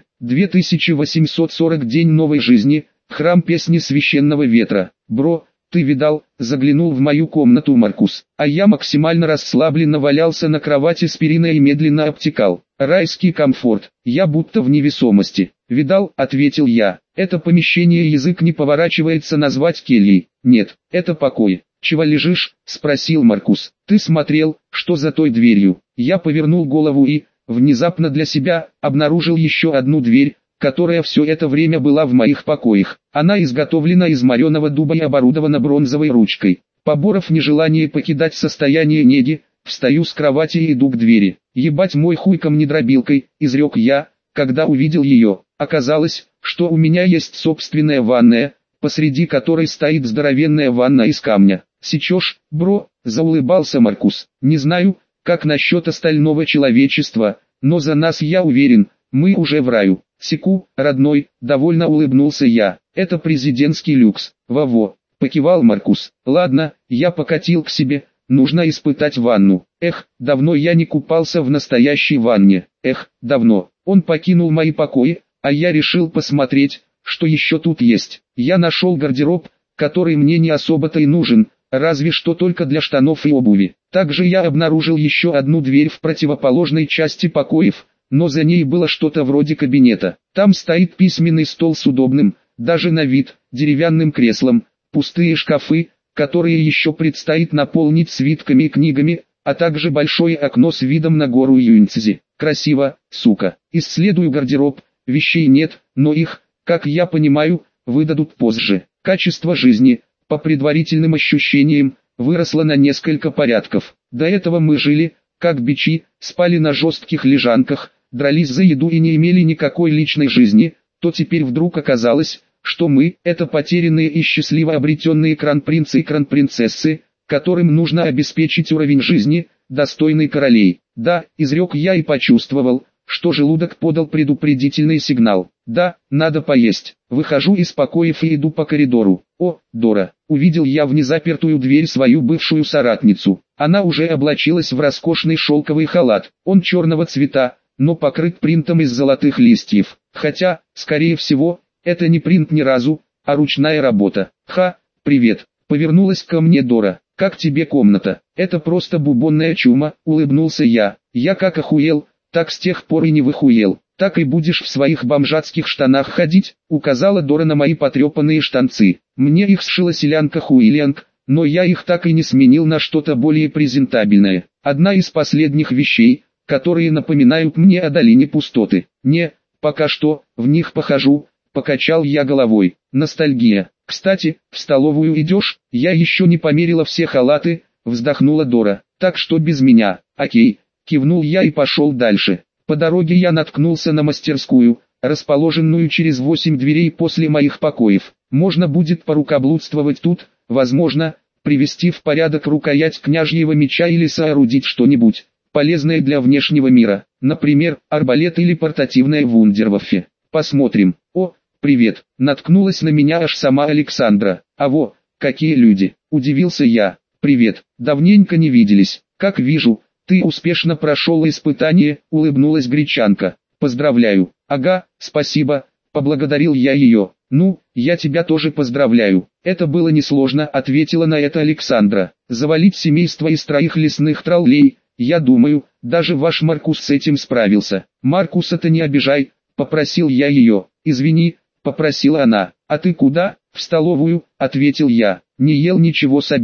2840 день новой жизни, храм песни священного ветра. Бро, ты видал, заглянул в мою комнату Маркус, а я максимально расслабленно валялся на кровати с периной и медленно обтекал. Райский комфорт, я будто в невесомости. Видал, ответил я, это помещение язык не поворачивается назвать кельей. Нет, это покой. Чего лежишь? Спросил Маркус. Ты смотрел, что за той дверью? Я повернул голову и, внезапно для себя, обнаружил еще одну дверь, которая все это время была в моих покоях. Она изготовлена из мореного дуба и оборудована бронзовой ручкой. Поборов нежелание покидать состояние неги, встаю с кровати и иду к двери. Ебать мой хуй камнедробилкой, изрек я, когда увидел ее. Оказалось, что у меня есть собственная ванная, посреди которой стоит здоровенная ванна из камня. Сечешь, бро, заулыбался Маркус. Не знаю, как насчет остального человечества, но за нас я уверен, мы уже в раю. Секу, родной, довольно улыбнулся я. Это президентский люкс. Во-во, покивал Маркус. Ладно, я покатил к себе, нужно испытать ванну. Эх, давно я не купался в настоящей ванне. Эх, давно. Он покинул мои покои, а я решил посмотреть, что еще тут есть. Я нашел гардероб, который мне не особо-то и нужен, разве что только для штанов и обуви. Также я обнаружил еще одну дверь в противоположной части покоев, но за ней было что-то вроде кабинета. Там стоит письменный стол с удобным, даже на вид, деревянным креслом, пустые шкафы, которые еще предстоит наполнить свитками и книгами, а также большое окно с видом на гору Юньцзи. Красиво, сука. Исследую гардероб, вещей нет, но их, как я понимаю, выдадут позже. Качество жизни, по предварительным ощущениям, выросло на несколько порядков. До этого мы жили, как бичи, спали на жестких лежанках, дрались за еду и не имели никакой личной жизни, то теперь вдруг оказалось, что мы – это потерянные и счастливо обретенные кронпринцы и кронпринцессы, которым нужно обеспечить уровень жизни, достойный королей. Да, изрек я и почувствовал, что желудок подал предупредительный сигнал. Да, надо поесть. Выхожу из покоев и иду по коридору. О, Дора, увидел я в незапертую дверь свою бывшую соратницу. Она уже облачилась в роскошный шелковый халат. Он черного цвета, но покрыт принтом из золотых листьев. Хотя, скорее всего, это не принт ни разу, а ручная работа. Ха, привет. Повернулась ко мне Дора. Как тебе комната? Это просто бубонная чума, улыбнулся я. Я как охуел, так с тех пор и не выхуел. Так и будешь в своих бомжатских штанах ходить, указала Дора на мои потрепанные штанцы. Мне их сшила селянка Хуилянг, но я их так и не сменил на что-то более презентабельное. Одна из последних вещей, которые напоминают мне о долине пустоты. Не, пока что, в них похожу, покачал я головой. Ностальгия. Кстати, в столовую идешь? Я еще не померила все халаты, вздохнула Дора. Так что без меня. Окей, кивнул я и пошел дальше. По дороге я наткнулся на мастерскую, расположенную через 8 дверей после моих покоев. Можно будет порукоблудствовать тут, возможно, привести в порядок рукоять княжьего меча или соорудить что-нибудь полезное для внешнего мира, например, арбалет или портативная вундерваффе. Посмотрим. О, привет, наткнулась на меня аж сама Александра. А во, какие люди, удивился я. Привет, давненько не виделись, как вижу, ты успешно прошел испытание, улыбнулась гречанка. Поздравляю. Ага, спасибо, поблагодарил я ее. Ну, я тебя тоже поздравляю. Это было несложно, ответила на это Александра. Завалить семейство из 3 лесных троллей, я думаю, даже ваш Маркус с этим справился. Маркуса-то не обижай, попросил я ее. Извини, попросила она. А ты куда? В столовую, ответил я. Не ел ничего с обеда.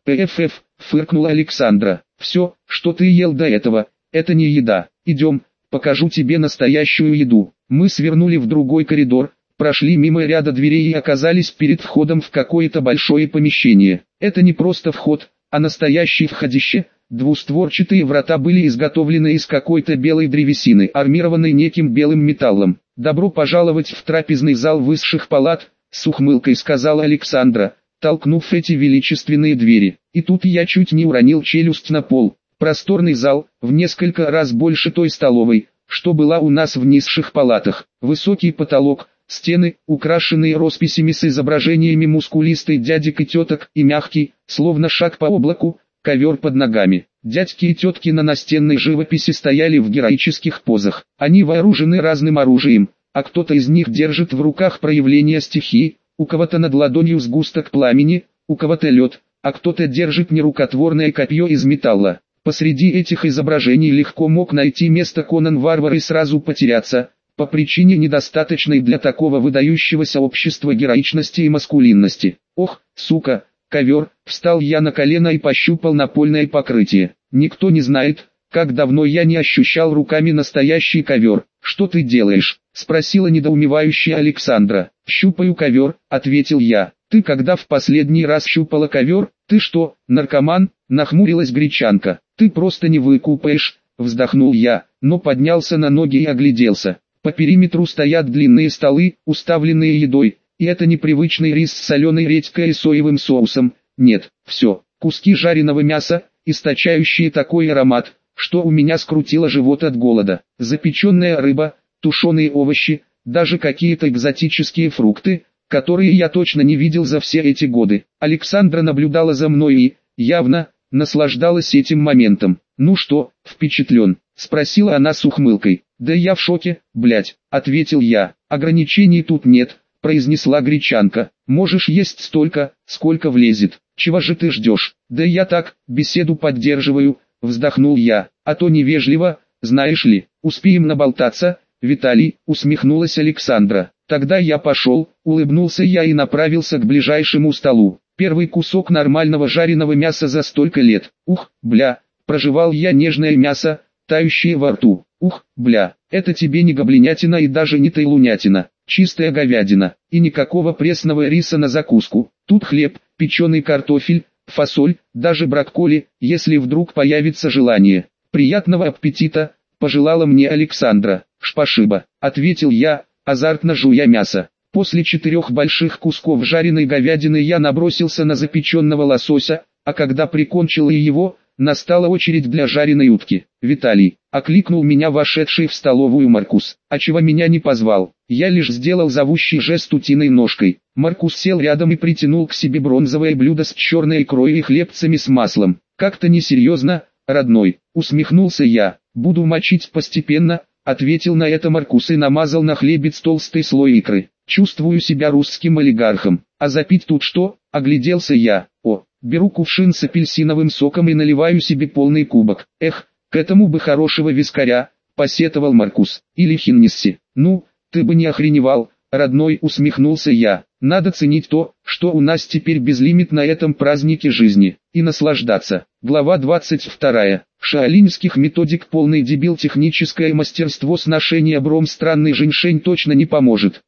«ПФФ», фыркнула Александра. «Все, что ты ел до этого, это не еда. Идем, покажу тебе настоящую еду». Мы свернули в другой коридор, прошли мимо ряда дверей и оказались перед входом в какое-то большое помещение. Это не просто вход, а настоящее входище. Двустворчатые врата были изготовлены из какой-то белой древесины, армированной неким белым металлом. «Добро пожаловать в трапезный зал высших палат», — с ухмылкой сказала Александра, толкнув эти величественные двери. И тут я чуть не уронил челюсть на пол. Просторный зал, в несколько раз больше той столовой, что была у нас в низших палатах. Высокий потолок, стены, украшенные росписями с изображениями мускулистой дядек и теток, и мягкий, словно шаг по облаку, ковер под ногами. Дядьки и тетки на настенной живописи стояли в героических позах. Они вооружены разным оружием, а кто-то из них держит в руках проявление стихии, у кого-то над ладонью сгусток пламени, у кого-то лед, а кто-то держит нерукотворное копье из металла. Посреди этих изображений легко мог найти место Конан Варвар и сразу потеряться, по причине недостаточной для такого выдающегося общества героичности и маскулинности. «Ох, сука, ковер!» Встал я на колено и пощупал напольное покрытие. Никто не знает, как давно я не ощущал руками настоящий ковер. «Что ты делаешь?» — спросила недоумевающая Александра. «Щупаю ковер», — ответил я. «Ты когда в последний раз щупала ковер? Ты что, наркоман?» — нахмурилась Гречанка. «Ты просто не выкупаешь», — вздохнул я, но поднялся на ноги и огляделся. По периметру стоят длинные столы, уставленные едой, и это непривычный рис с соленой редькой и соевым соусом. Нет, все, куски жареного мяса, источающие такой аромат, что у меня скрутило живот от голода. Запеченная рыба, тушеные овощи, даже какие-то экзотические фрукты, которые я точно не видел за все эти годы. Александра наблюдала за мной и, явно, наслаждалась этим моментом. «Ну что, впечатлен?» — спросила она с ухмылкой. «Да я в шоке, блять», — ответил я. «Ограничений тут нет», — произнесла Гречанка. «Можешь есть столько, сколько влезет. Чего же ты ждешь?» «Да я так, беседу поддерживаю», — вздохнул я. «А то невежливо, знаешь ли. Успеем наболтаться, Виталий», — усмехнулась Александра. «Тогда я пошел», — улыбнулся я и направился к ближайшему столу. Первый кусок нормального жареного мяса за столько лет. Ух, бля, прожевал я нежное мясо, тающее во рту. Ух, бля, это тебе не гоблинятина и даже не тайлунятина, чистая говядина, и никакого пресного риса на закуску. Тут хлеб, печеный картофель, фасоль, даже брокколи, если вдруг появится желание. «Приятного аппетита», — пожелала мне Александра. «Шпашиба», — ответил я, азартно жуя мясо. После 4 больших кусков жареной говядины я набросился на запеченного лосося, а когда прикончил и его, настала очередь для жареной утки. «Виталий», — окликнул меня вошедший в столовую Маркус. «А чего меня не позвал?» Я лишь сделал зовущий жест утиной ножкой. Маркус сел рядом и притянул к себе бронзовое блюдо с черной икрой и хлебцами с маслом. «Как-то несерьезно, родной», — усмехнулся я. «Буду мочить постепенно», — ответил на это Маркус и намазал на хлебец толстый слой икры. «Чувствую себя русским олигархом. А запить тут что?» — огляделся я. «О, беру кувшин с апельсиновым соком и наливаю себе полный кубок. Эх, к этому бы хорошего вискаря», — посетовал Маркус. «Или Хеннесси». «Ну, ты бы не охреневал, родной», — усмехнулся я. «Надо ценить то, что у нас теперь безлимит на этом празднике жизни, и наслаждаться». Глава 22. Шаолиньских методик полный дебил. Техническое мастерство сношения бром странный женьшень точно не поможет.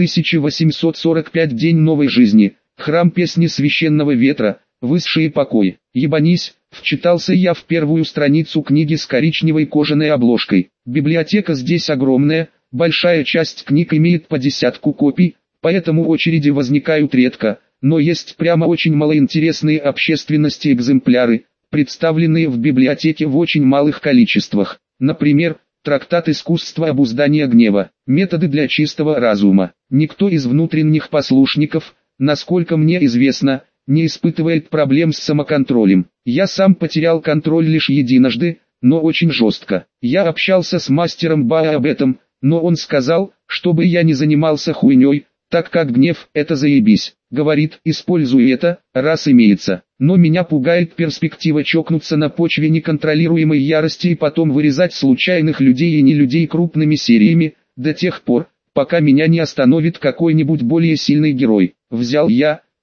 2845 день новой жизни. Храм песни священного ветра. Высшие покои. Ебанись, вчитался я в первую страницу книги с коричневой кожаной обложкой. Библиотека здесь огромная, большая часть книг имеет по 10 копий, поэтому очереди возникают редко, но есть прямо очень малоинтересные общественности экземпляры, представленные в библиотеке в очень малых количествах. Например, трактат «Искусство обуздания гнева. Методы для чистого разума». Никто из внутренних послушников, насколько мне известно, не испытывает проблем с самоконтролем. Я сам потерял контроль лишь единожды, но очень жестко. Я общался с мастером Баа об этом, но он сказал, чтобы я не занимался хуйней, так как гнев – это заебись. Говорит, используй это, раз имеется. Но меня пугает перспектива чокнуться на почве неконтролируемой ярости и потом вырезать случайных людей и не людей крупными сериями, до тех пор, пока меня не остановит какой-нибудь более сильный герой. Взял я,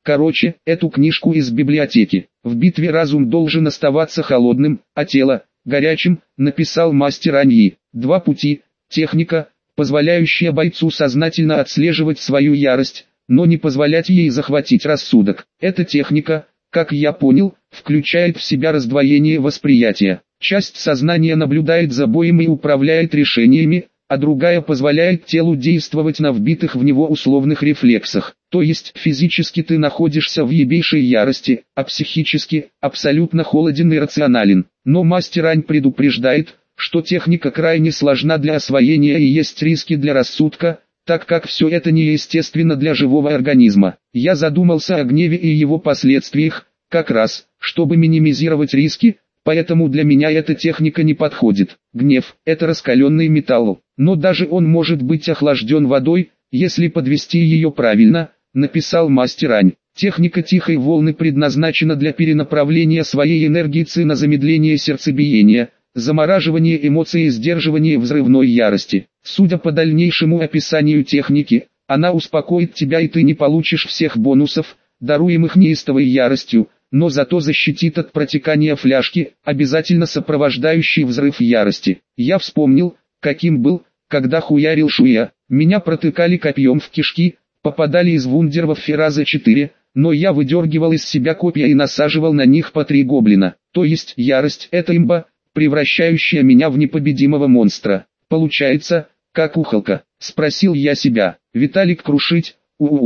Короче, эту книжку из библиотеки. В битве разум должен оставаться холодным, а тело – горячим, написал мастер Аньи. Два пути. Техника, позволяющая бойцу сознательно отслеживать свою ярость, но не позволять ей захватить рассудок. Эта техника, как я понял, включает в себя раздвоение восприятия. Часть сознания наблюдает за боем и управляет решениями, а другая позволяет телу действовать на вбитых в него условных рефлексах. То есть физически ты находишься в ебейшей ярости, а психически абсолютно холоден и рационален. Но мастер Ань предупреждает, что техника крайне сложна для освоения и есть риски для рассудка, так как все это неестественно для живого организма. Я задумался о гневе и его последствиях, как раз, чтобы минимизировать риски, поэтому для меня эта техника не подходит. Гнев – это раскаленный металл, но даже он может быть охлажден водой, если подвести ее правильно, написал мастер Ань. Техника тихой волны предназначена для перенаправления своей энергии на замедление сердцебиения, замораживание эмоций и сдерживание взрывной ярости. Судя по дальнейшему описанию техники, она успокоит тебя и ты не получишь всех бонусов, даруемых неистовой яростью, но зато защитит от протекания фляжки, обязательно сопровождающий взрыв ярости. Я вспомнил, каким был, когда хуярил Шуя. Меня протыкали копьем в кишки, попадали из вундеров Фераза 4, но я выдергивал из себя копья и насаживал на них по 3 гоблина. То есть ярость – это имба, превращающая меня в непобедимого монстра. Получается, как ухалка, спросил я себя. Виталик крушить,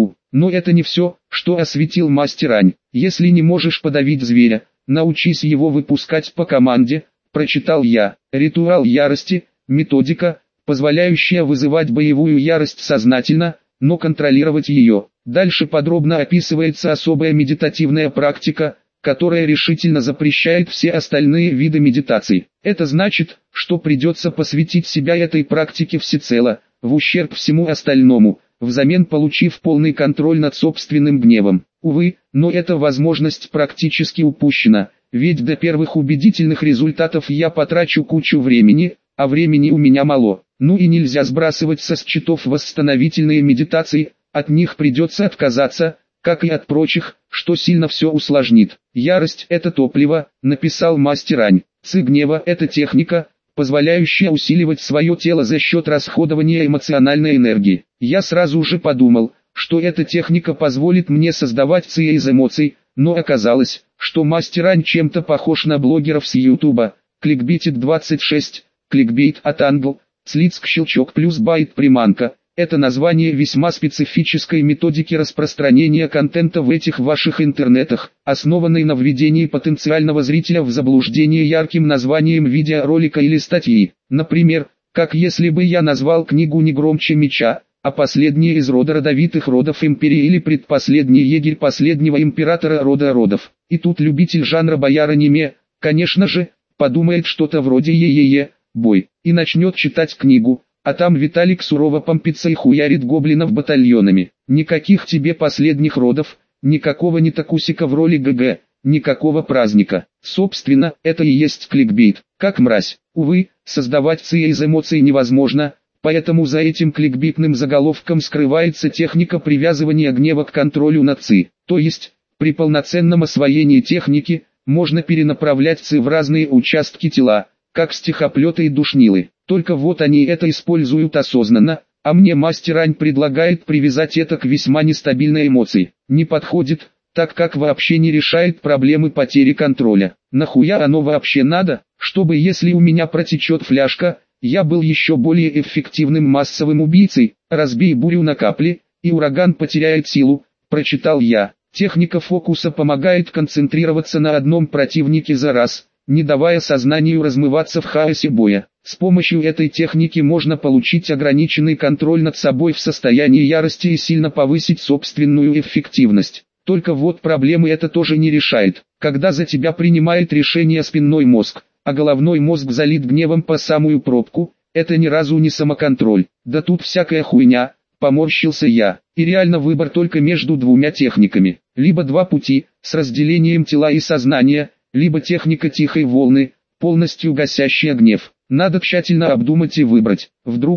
Но это не все, что осветил мастер Ань. Если не можешь подавить зверя, научись его выпускать по команде, прочитал я. Ритуал ярости, методика, позволяющая вызывать боевую ярость сознательно, но контролировать ее. Дальше подробно описывается особая медитативная практика, которая решительно запрещает все остальные виды медитации. Это значит, что придется посвятить себя этой практике всецело, в ущерб всему остальному, взамен получив полный контроль над собственным гневом. Увы, но эта возможность практически упущена, ведь до первых убедительных результатов я потрачу кучу времени, а времени у меня мало. Ну и нельзя сбрасывать со счетов восстановительные медитации, от них придется отказаться, как и от прочих, что сильно все усложнит. Ярость – это топливо, написал мастер Ань. Ци гнева – это техника, позволяющая усиливать свое тело за счет расходования эмоциональной энергии. Я сразу же подумал, что эта техника позволит мне создавать ци из эмоций, но оказалось, что мастер Ань чем-то похож на блогеров с Ютуба. Кликбитит 26, кликбейт от Англ, Слицк щелчок плюс байт приманка. Это название весьма специфической методики распространения контента в этих ваших интернетах, основанной на введении потенциального зрителя в заблуждение ярким названием видеоролика или статьи. Например, как если бы я назвал книгу «Не громче меча», а последний из рода родовитых родов империи или предпоследний егерь последнего императора рода родов. И тут любитель жанра бояр-аниме, конечно же, подумает что-то вроде «е-е-е, бой», и начнет читать книгу. А там Виталик сурово помпится и хуярит гоблинов батальонами. Никаких тебе последних родов, никакого Нитокусика в роли ГГ, никакого праздника. Собственно, это и есть кликбейт, как мразь. Увы, создавать ци из эмоций невозможно, поэтому за этим кликбейтным заголовком скрывается техника привязывания гнева к контролю над ци. То есть, при полноценном освоении техники, можно перенаправлять ци в разные участки тела, как стихоплеты и душнилы. Только вот они это используют осознанно, а мне мастер Ань предлагает привязать это к весьма нестабильной эмоции. Не подходит, так как вообще не решает проблемы потери контроля. Нахуя оно вообще надо, чтобы если у меня протечет фляжка, я был еще более эффективным массовым убийцей, разбей бурю на капли, и ураган потеряет силу, прочитал я. Техника фокуса помогает концентрироваться на одном противнике за раз, не давая сознанию размываться в хаосе боя. С помощью этой техники можно получить ограниченный контроль над собой в состоянии ярости и сильно повысить собственную эффективность. Только вот проблемы это тоже не решает. Когда за тебя принимает решение спинной мозг, а головной мозг залит гневом по самую пробку, это ни разу не самоконтроль. Да тут всякая хуйня, поморщился я. И реально выбор только между двумя техниками. Либо два пути, с разделением тела и сознания, либо техника тихой волны, полностью гасящая гнев. Надо тщательно обдумать и выбрать. Вдруг,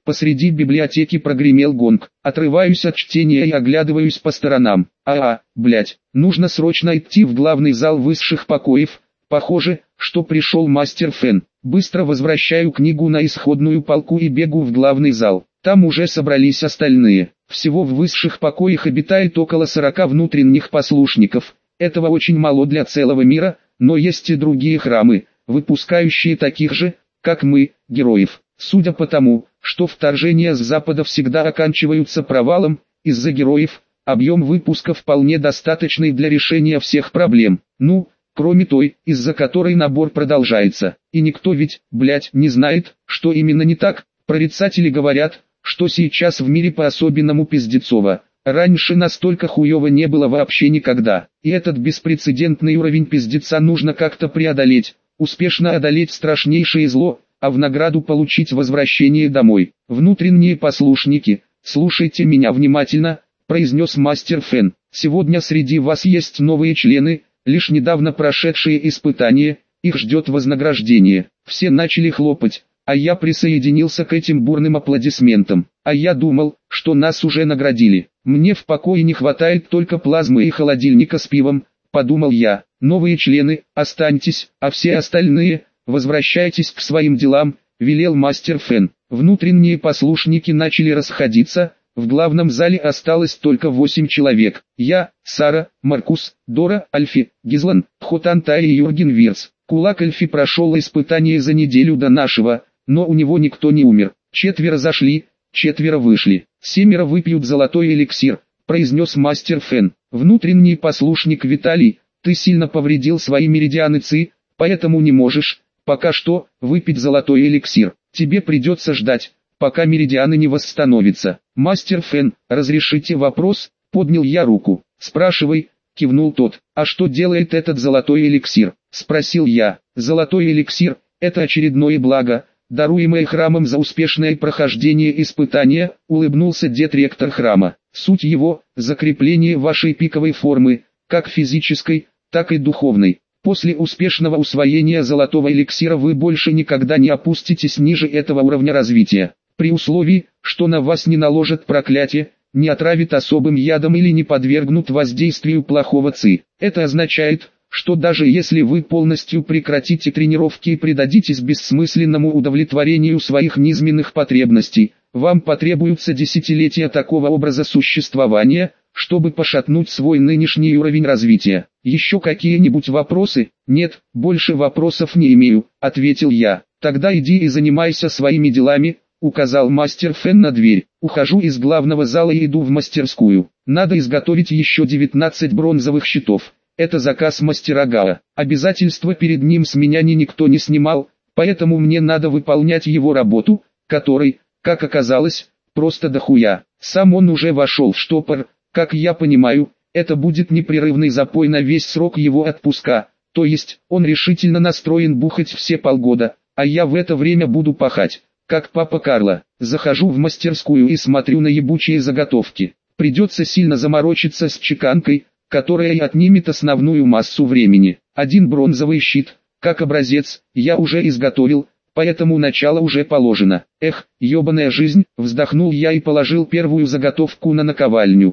Посреди библиотеки прогремел гонг. Отрываюсь от чтения и оглядываюсь по сторонам. Блять, нужно срочно идти в главный зал высших покоев. Похоже, что пришел мастер Фэн. Быстро возвращаю книгу на исходную полку и бегу в главный зал. Там уже собрались остальные. Всего в высших покоях обитает около 40 внутренних послушников. Этого очень мало для целого мира, но есть и другие храмы, выпускающие таких же, как мы, героев. Судя по тому, что вторжения с запада всегда оканчиваются провалом, из-за героев, объем выпуска вполне достаточный для решения всех проблем. Ну, кроме той, из-за которой набор продолжается. И никто ведь, не знает, что именно не так. Прорицатели говорят, что сейчас в мире по-особенному пиздецово. Раньше настолько хуёво не было вообще никогда. И этот беспрецедентный уровень пиздеца нужно как-то преодолеть. Успешно одолеть страшнейшее зло, а в награду получить возвращение домой. Внутренние послушники, слушайте меня внимательно, произнес мастер Фэн. Сегодня среди вас есть новые члены, лишь недавно прошедшие испытания, их ждет вознаграждение. Все начали хлопать, а я присоединился к этим бурным аплодисментам. А я думал, что нас уже наградили. Мне в покое не хватает только плазмы и холодильника с пивом, подумал я. Новые члены, останьтесь, а все остальные, возвращайтесь к своим делам, велел мастер Фэн. Внутренние послушники начали расходиться. В главном зале осталось только 8 человек. Я, Сара, Маркус, Дора, Альфи, Гизлан, Хотанта и Юрген Вирс. Кулак Альфи прошел испытание за неделю до нашего, но у него никто не умер. 4 зашли, 4 вышли. 7 выпьют золотой эликсир, произнес мастер Фэн. Внутренний послушник Виталий, ты сильно повредил свои меридианы ЦИ, поэтому не можешь, пока что, выпить золотой эликсир. Тебе придется ждать, пока меридианы не восстановятся. Мастер Фэн, разрешите вопрос, поднял я руку. Спрашивай, кивнул тот. А что делает этот золотой эликсир? Спросил я. Золотой эликсир – это очередное благо, даруемое храмом за успешное прохождение испытания, улыбнулся директор храма. Суть его – закрепление вашей пиковой формы, как физической, так и духовной. После успешного усвоения золотого эликсира вы больше никогда не опуститесь ниже этого уровня развития. При условии, что на вас не наложат проклятие, не отравят особым ядом или не подвергнут воздействию плохого ЦИ. Это означает, что даже если вы полностью прекратите тренировки и предадитесь бессмысленному удовлетворению своих низменных потребностей, вам потребуются десятилетия такого образа существования, чтобы пошатнуть свой нынешний уровень развития. Еще какие-нибудь вопросы? Нет, больше вопросов не имею, ответил я. Тогда иди и занимайся своими делами, указал мастер Фэн на дверь. Ухожу из главного зала и иду в мастерскую. Надо изготовить еще 19 бронзовых щитов. Это заказ мастера Гао. Обязательства перед ним с меня никто не снимал, поэтому мне надо выполнять его работу, которой, как оказалось, просто дохуя. Сам он уже вошел в штопор. Как я понимаю, это будет непрерывный запой на весь срок его отпуска, то есть, он решительно настроен бухать все полгода, а я в это время буду пахать, как папа Карло. Захожу в мастерскую и смотрю на ебучие заготовки. Придется сильно заморочиться с чеканкой, которая и отнимет основную массу времени. Один бронзовый щит, как образец, я уже изготовил, поэтому начало уже положено. Эх, ебаная жизнь, вздохнул я и положил первую заготовку на наковальню.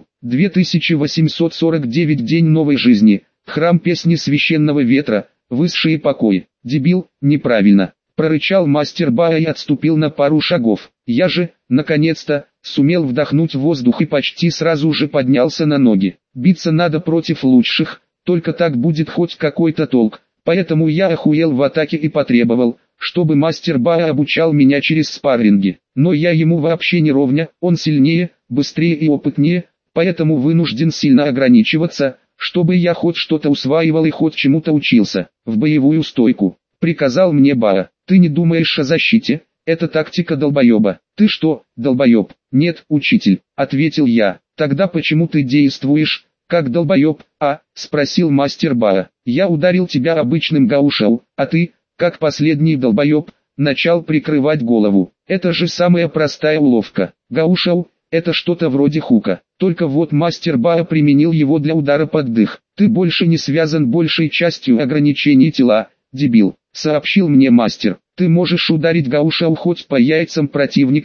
2849 день новой жизни, храм песни священного ветра, высшие покои. Дебил, неправильно, прорычал мастер Баа и отступил на пару шагов. Я же, наконец-то, сумел вдохнуть воздух и почти сразу же поднялся на ноги. Биться надо против лучших, только так будет хоть какой-то толк, поэтому я охуел в атаке и потребовал, чтобы мастер Баа обучал меня через спарринги. Но я ему вообще не ровня, он сильнее, быстрее и опытнее, поэтому вынужден сильно ограничиваться, чтобы я хоть что-то усваивал и хоть чему-то учился. В боевую стойку, приказал мне Баа. Ты не думаешь о защите? Это тактика долбоеба. Ты что, долбоеб? Нет, учитель, ответил я. Тогда почему ты действуешь, как долбоеб? Спросил мастер Баа. Я ударил тебя обычным гаушау, а ты, как последний долбоеб, начал прикрывать голову. Это же самая простая уловка. Гаушау – это что-то вроде хука. Только вот мастер Баа применил его для удара под дых. Ты больше не связан большей частью ограничений тела, дебил, сообщил мне мастер. Ты можешь ударить гаушау хоть по яйцам противника,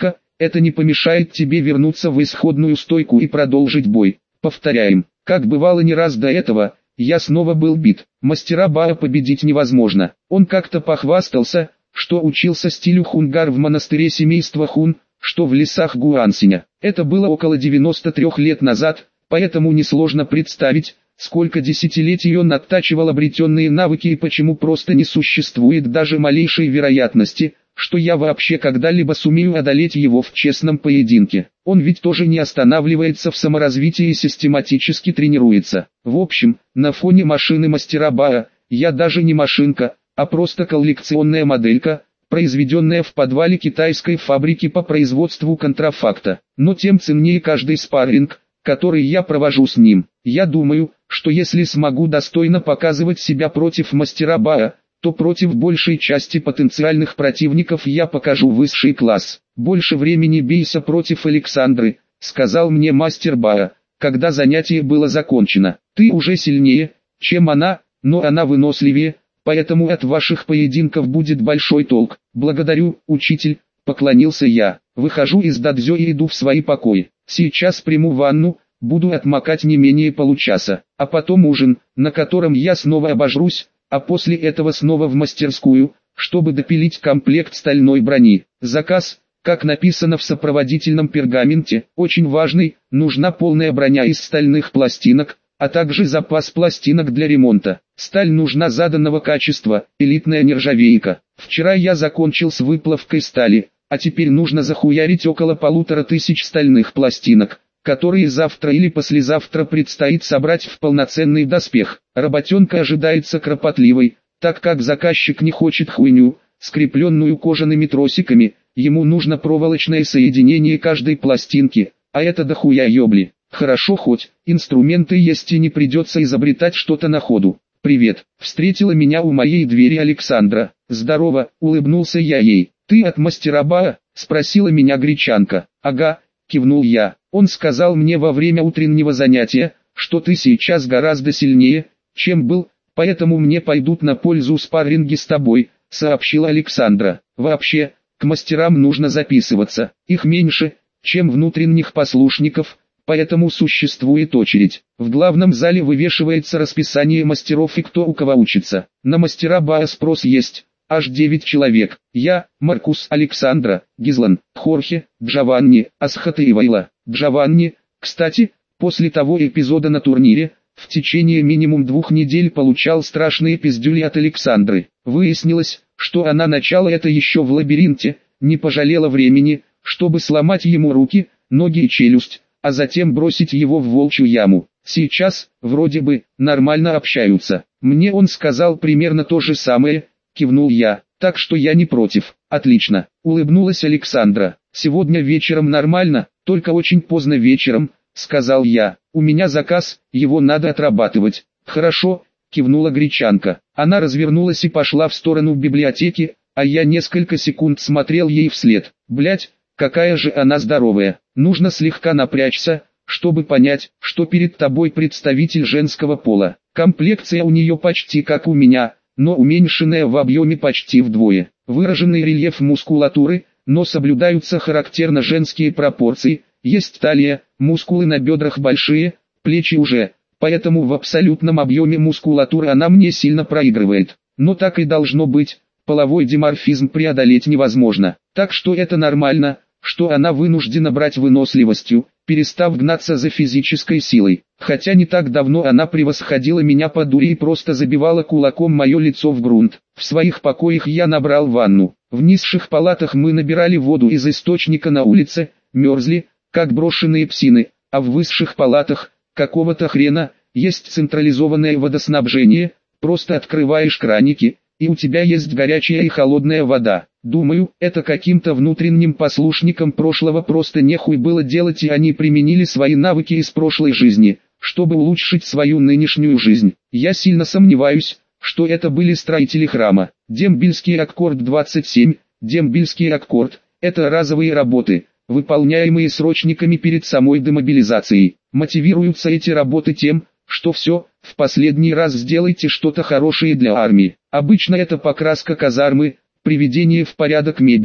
это не помешает тебе вернуться в исходную стойку и продолжить бой. Повторяем, как бывало не раз до этого, я снова был бит. Мастера Баа победить невозможно. Он как-то похвастался, что учился стилю хунгар в монастыре семейства Хун, что в лесах Гуансиня. Это было около 93 лет назад, поэтому несложно представить, сколько десятилетий он оттачивал обретенные навыки и почему просто не существует даже малейшей вероятности, что я вообще когда-либо сумею одолеть его в честном поединке. Он ведь тоже не останавливается в саморазвитии и систематически тренируется. В общем, на фоне машины мастера Баа, я даже не машинка, а просто коллекционная моделька, произведенная в подвале китайской фабрики по производству контрафакта. Но тем ценнее каждый спарринг, который я провожу с ним. Я думаю, что если смогу достойно показывать себя против мастера Баа, то против большей части потенциальных противников я покажу высший класс. «Больше времени бейся против Александры», — сказал мне мастер Баа, когда занятие было закончено. «Ты уже сильнее, чем она, но она выносливее, поэтому от ваших поединков будет большой толк». «Благодарю, учитель», — поклонился я. Выхожу из дадзё и иду в свои покои. Сейчас приму ванну, буду отмокать не менее получаса, а потом ужин, на котором я снова обожрусь, а после этого снова в мастерскую, чтобы допилить комплект стальной брони. Заказ, как написано в сопроводительном пергаменте, очень важный, нужна полная броня из стальных пластинок, а также запас пластинок для ремонта. Сталь нужна заданного качества, элитная нержавейка. Вчера я закончил с выплавкой стали, а теперь нужно захуярить около 1500 стальных пластинок, которые завтра или послезавтра предстоит собрать в полноценный доспех. Работенка ожидается кропотливой, так как заказчик не хочет хуйню, скрепленную кожаными тросиками, ему нужно проволочное соединение каждой пластинки, а это дохуя ёбли. Хорошо хоть, инструменты есть и не придется изобретать что-то на ходу. «Привет», встретила меня у моей двери Александра. «Здорово», улыбнулся я ей. «Ты от мастера Баа?» спросила меня гречанка. «Ага», кивнул я. «Он сказал мне во время утреннего занятия, что ты сейчас гораздо сильнее, чем был, поэтому мне пойдут на пользу спарринги с тобой», сообщила Александра. «Вообще, к мастерам нужно записываться, их меньше, чем внутренних послушников, поэтому существует очередь. В главном зале вывешивается расписание мастеров и кто у кого учится. На мастера Баа спрос есть, аж 9 человек. Я, Маркус, Александра, Гизлан, Хорхе, Джованни, Асхат и Вайла. Джованни, кстати, после того эпизода на турнире, в течение минимум 2 недель получал страшные пиздюли от Александры. Выяснилось, что она начала это еще в лабиринте, не пожалела времени, чтобы сломать ему руки, ноги и челюсть, а затем бросить его в волчью яму. Сейчас, вроде бы, нормально общаются. Мне он сказал примерно то же самое, кивнул я, так что я не против. Отлично, улыбнулась Александра. Сегодня вечером нормально, только очень поздно вечером, сказал я. У меня заказ, его надо отрабатывать. Хорошо, кивнула гречанка. Она развернулась и пошла в сторону библиотеки, а я несколько секунд смотрел ей вслед. Блять, какая же она здоровая. Нужно слегка напрячься, чтобы понять, что перед тобой представитель женского пола. Комплекция у нее почти как у меня, но уменьшенная в объеме почти вдвое. Выраженный рельеф мускулатуры, но соблюдаются характерно женские пропорции, есть талия, мускулы на бедрах большие, плечи уже, поэтому в абсолютном объеме мускулатуры она мне сильно проигрывает. Но так и должно быть, половой диморфизм преодолеть невозможно, так что это нормально, что она вынуждена брать выносливостью, перестав гнаться за физической силой. Хотя не так давно она превосходила меня по дуре и просто забивала кулаком мое лицо в грунт. В своих покоях я набрал ванну. В низших палатах мы набирали воду из источника на улице, мерзли, как брошенные псины, а в высших палатах, какого-то хрена, есть централизованное водоснабжение, просто открываешь краники, и у тебя есть горячая и холодная вода. Думаю, это каким-то внутренним послушникам прошлого просто нехуй было делать, и они применили свои навыки из прошлой жизни, чтобы улучшить свою нынешнюю жизнь. Я сильно сомневаюсь, что это были строители храма. Дембельский аккорд 27. Дембельский аккорд – это разовые работы, выполняемые срочниками перед самой демобилизацией. Мотивируются эти работы тем, что все, в последний раз сделайте что-то хорошее для армии. Обычно это покраска казармы, приведение в порядок мебели,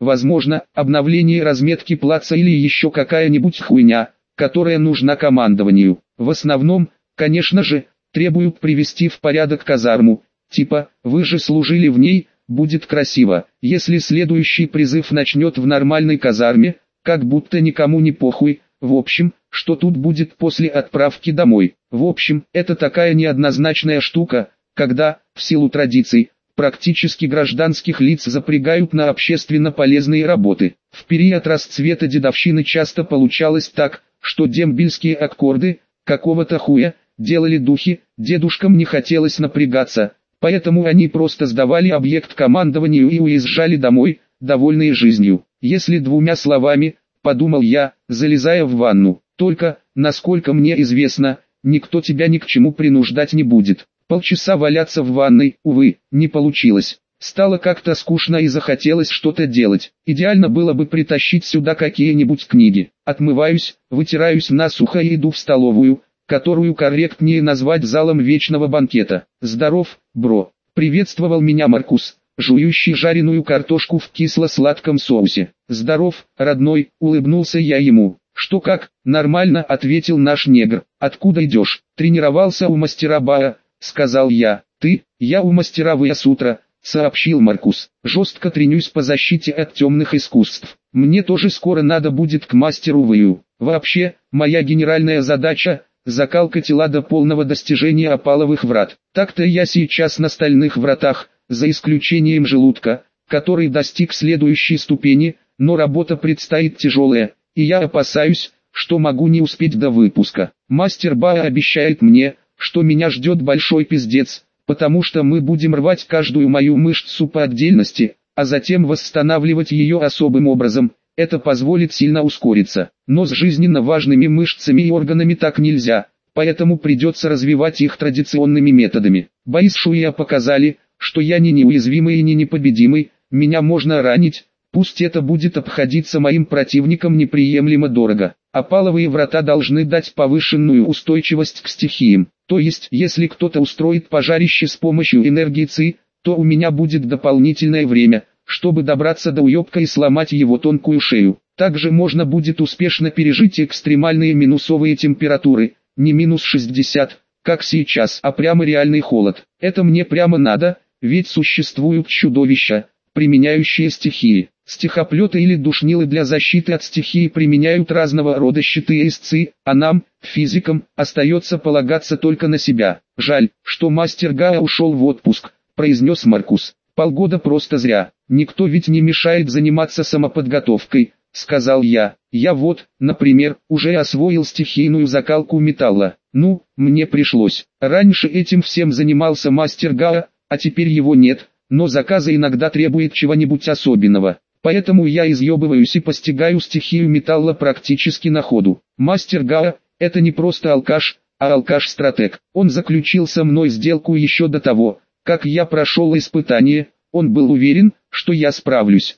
возможно, обновление разметки плаца или еще какая-нибудь хуйня, которая нужна командованию. В основном, конечно же, требуют привести в порядок казарму, типа «вы же служили в ней», будет красиво, если следующий призыв начнет в нормальной казарме, как будто никому не похуй. В общем, что тут будет после отправки домой? В общем, это такая неоднозначная штука, когда, в силу традиций, практически гражданских лиц запрягают на общественно полезные работы. В период расцвета дедовщины часто получалось так, что дембельские аккорды, какого-то хуя, делали духи, дедушкам не хотелось напрягаться, поэтому они просто сдавали объект командованию и уезжали домой, довольные жизнью. Если двумя словами, подумал я, залезая в ванну, только, насколько мне известно, никто тебя ни к чему принуждать не будет. Полчаса валяться в ванной, увы, не получилось. Стало как-то скучно и захотелось что-то делать. Идеально было бы притащить сюда какие-нибудь книги. Отмываюсь, вытираюсь насухо и иду в столовую, которую корректнее назвать залом вечного банкета. «Здоров, бро», — приветствовал меня Маркус, жующий жареную картошку в кисло-сладком соусе. «Здоров, родной», — улыбнулся я ему. «Что как?» «Нормально», — ответил наш негр. «Откуда идешь?» «Тренировался у мастера Баа», — сказал я. «Ты?» «Я у мастера Виасутра», — сообщил Маркус. «Жестко тренюсь по защите от темных искусств. Мне тоже скоро надо будет к мастеру Вию. Вообще, моя генеральная задача — закалка тела до полного достижения опаловых врат. Так-то я сейчас на стальных вратах, за исключением желудка, который достиг следующей ступени, но работа предстоит тяжелая, и я опасаюсь, что могу не успеть до выпуска. Мастер Баа обещает мне, что меня ждет большой пиздец, потому что мы будем рвать каждую мою мышцу по отдельности, а затем восстанавливать ее особым образом. Это позволит сильно ускориться, но с жизненно важными мышцами и органами так нельзя, поэтому придется развивать их традиционными методами. Бои с Шуя показали, что я не неуязвимый и не непобедимый, меня можно ранить, пусть это будет обходиться моим противникам неприемлемо дорого. Опаловые врата должны дать повышенную устойчивость к стихиям, то есть если кто-то устроит пожарище с помощью энергии ЦИ, то у меня будет дополнительное время, чтобы добраться до уебка и сломать его тонкую шею. Также можно будет успешно пережить экстремальные минусовые температуры, не минус 60, как сейчас, а прямо реальный холод. Это мне прямо надо, ведь существуют чудовища, применяющие стихии. Стихоплеты или душнилы для защиты от стихии применяют разного рода щиты из ЦИ, а нам, физикам, остается полагаться только на себя. Жаль, что мастер Гаа ушел в отпуск, произнес Маркус. Полгода просто зря. Никто ведь не мешает заниматься самоподготовкой, сказал я. Я вот, например, уже освоил стихийную закалку металла. Ну, мне пришлось. Раньше этим всем занимался мастер Гаа, а теперь его нет, но заказы иногда требуют чего-нибудь особенного. Поэтому я изъебываюсь и постигаю стихию металла практически на ходу. Мастер Гаа – это не просто алкаш, а алкаш-стратег. Он заключил со мной сделку еще до того, как я прошел испытание. Он был уверен, что я справлюсь.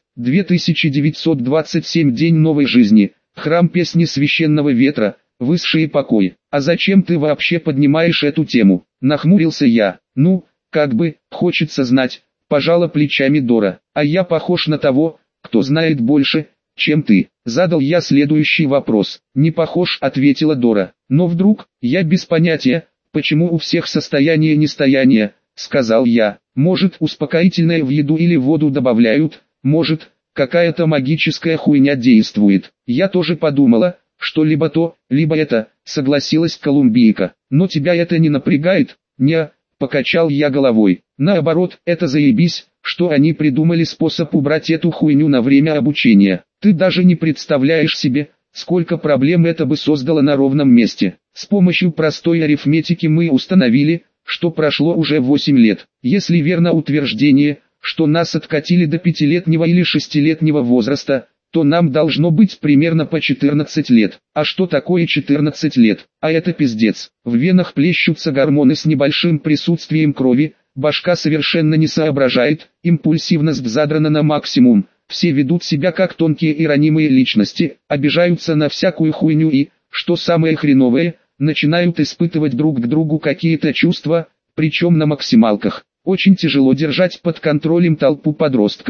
2927 день новой жизни, храм песни священного ветра, высшие покои. А зачем ты вообще поднимаешь эту тему? Нахмурился я. Ну, как бы, хочется знать, пожала плечами Дора. А я похож на того, кто знает больше, чем ты. Задал я следующий вопрос. Не похож, ответила Дора. Но вдруг, я без понятия, почему у всех состояние нестояния, сказал я. Может, успокоительное в еду или воду добавляют, может, какая-то магическая хуйня действует. Я тоже подумала, что либо то, либо это, согласилась Колумбийка. Но тебя это не напрягает? Не, покачал я головой. Наоборот, это заебись, что они придумали способ убрать эту хуйню на время обучения. Ты даже не представляешь себе, сколько проблем это бы создало на ровном месте. С помощью простой арифметики мы установили, что прошло уже 8 лет. Если верно утверждение, что нас откатили до 5-летнего или 6-летнего возраста, то нам должно быть примерно по 14 лет. А что такое 14 лет? А это пиздец. В венах плещутся гормоны с небольшим присутствием крови, башка совершенно не соображает, импульсивность задрана на максимум, все ведут себя как тонкие и ранимые личности, обижаются на всякую хуйню и, что самое хреновое, начинают испытывать друг к другу какие-то чувства, причем на максималках. Очень тяжело держать под контролем толпу подростков,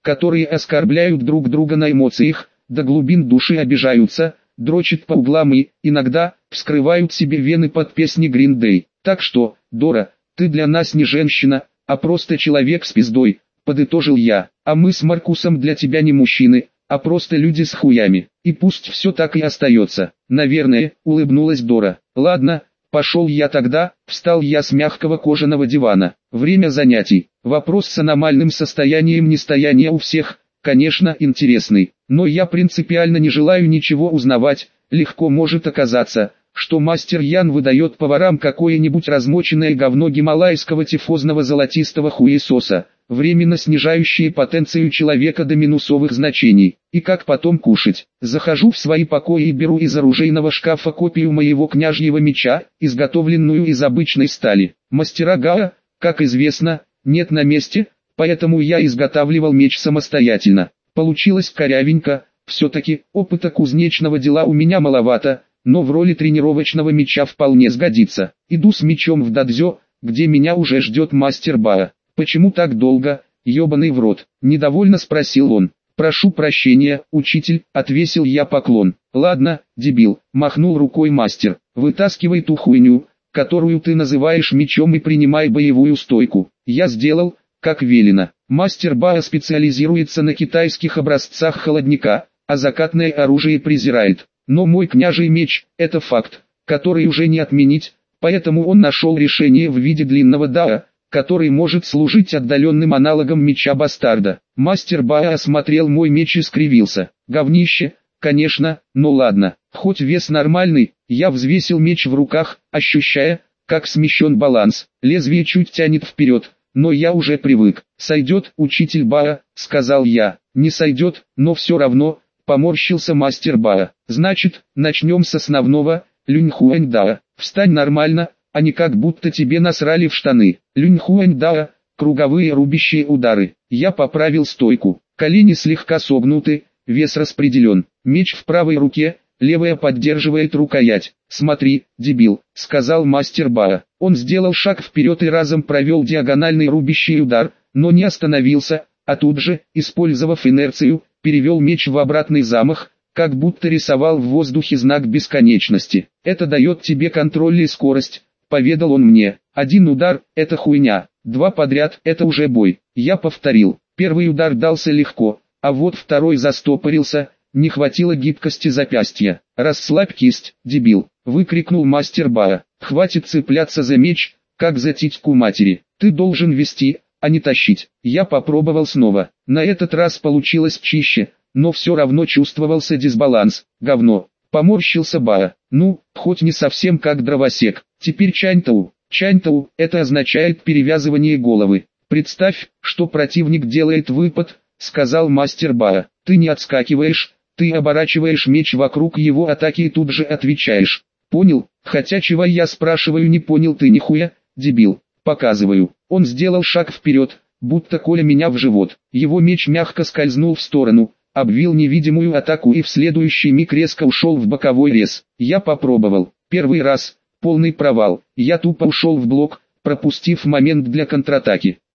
которые оскорбляют друг друга на эмоциях, до глубин души обижаются, дрочат по углам и, иногда, вскрывают себе вены под песни Green Day. Так что, Дора, ты для нас не женщина, а просто человек с пиздой, подытожил я. А мы с Маркусом для тебя не мужчины, а просто люди с хуями. И пусть все так и остается. Наверное, улыбнулась Дора. Ладно, пошел я тогда, встал я с мягкого кожаного дивана. Время занятий. Вопрос с аномальным состоянием нестояния у всех, конечно, интересный. Но я принципиально не желаю ничего узнавать. Легко может оказаться, что мастер Ян выдает поварам какое-нибудь размоченное говно гималайского тифозного золотистого хуесоса, временно снижающее потенцию человека до минусовых значений. И как потом кушать? Захожу в свои покои и беру из оружейного шкафа копию моего княжьего меча, изготовленную из обычной стали. Мастера Гаа, как известно, нет на месте, поэтому я изготавливал меч самостоятельно. Получилось корявенько, все-таки опыта кузнечного дела у меня маловато, но в роли тренировочного меча вполне сгодится. Иду с мечом в дадзё, где меня уже ждет мастер Баа. «Почему так долго, ебаный в рот?» – недовольно спросил он. «Прошу прощения, учитель», – отвесил я поклон. «Ладно, дебил», – махнул рукой мастер. «Вытаскивай ту хуйню, которую ты называешь мечом, и принимай боевую стойку». Я сделал, как велено. Мастер Баа специализируется на китайских образцах холодника, а закатное оружие презирает. Но мой княжий меч – это факт, который уже не отменить, поэтому он нашел решение в виде длинного даа, который может служить отдаленным аналогом меча бастарда. Мастер Баа осмотрел мой меч и скривился. Говнище, конечно, но ладно. Хоть вес нормальный, я взвесил меч в руках, ощущая, как смещен баланс. Лезвие чуть тянет вперед, но я уже привык. «Сойдет, учитель Баа», — сказал я. «Не сойдет, но все равно», — поморщился мастер Баа. «Значит, начнем с основного, Люньхуань Даа. Встань нормально, а не как будто тебе насрали в штаны. Люньхуань Даа, круговые рубящие удары». Я поправил стойку. Колени слегка согнуты, вес распределен. Меч в правой руке, левая поддерживает рукоять. «Смотри, дебил», — сказал мастер Баа. Он сделал шаг вперед и разом провел диагональный рубящий удар, но не остановился, а тут же, использовав инерцию, перевел меч в обратный замах, как будто рисовал в воздухе знак бесконечности. «Это дает тебе контроль и скорость», — поведал он мне. «Один удар — это хуйня, два подряд — это уже бой». Я повторил. Первый удар дался легко, а вот второй застопорился, не хватило гибкости запястья. «Расслабь кисть, дебил», — выкрикнул мастер Баа. «Хватит цепляться за меч, как за титьку матери. Ты должен вести, а не тащить». Я попробовал снова. На этот раз получилось чище, но все равно чувствовался дисбаланс. «Говно», — поморщился Баа. «Ну, хоть не совсем как дровосек. Теперь чаньтау». Чаньтау — это означает перевязывание головы. «Представь, что противник делает выпад», — сказал мастер Баа. «Ты не отскакиваешь, ты оборачиваешь меч вокруг его атаки и тут же отвечаешь. Понял? Хотя чего я спрашиваю, не понял ты нихуя, дебил. Показываю». Он сделал шаг вперед, будто коля меня в живот. Его меч мягко скользнул в сторону, обвил невидимую атаку и в следующий миг резко ушел в боковой рез. Я попробовал. Первый раз, полный провал. Я тупо ушел в блок, пропустив момент для контратаки.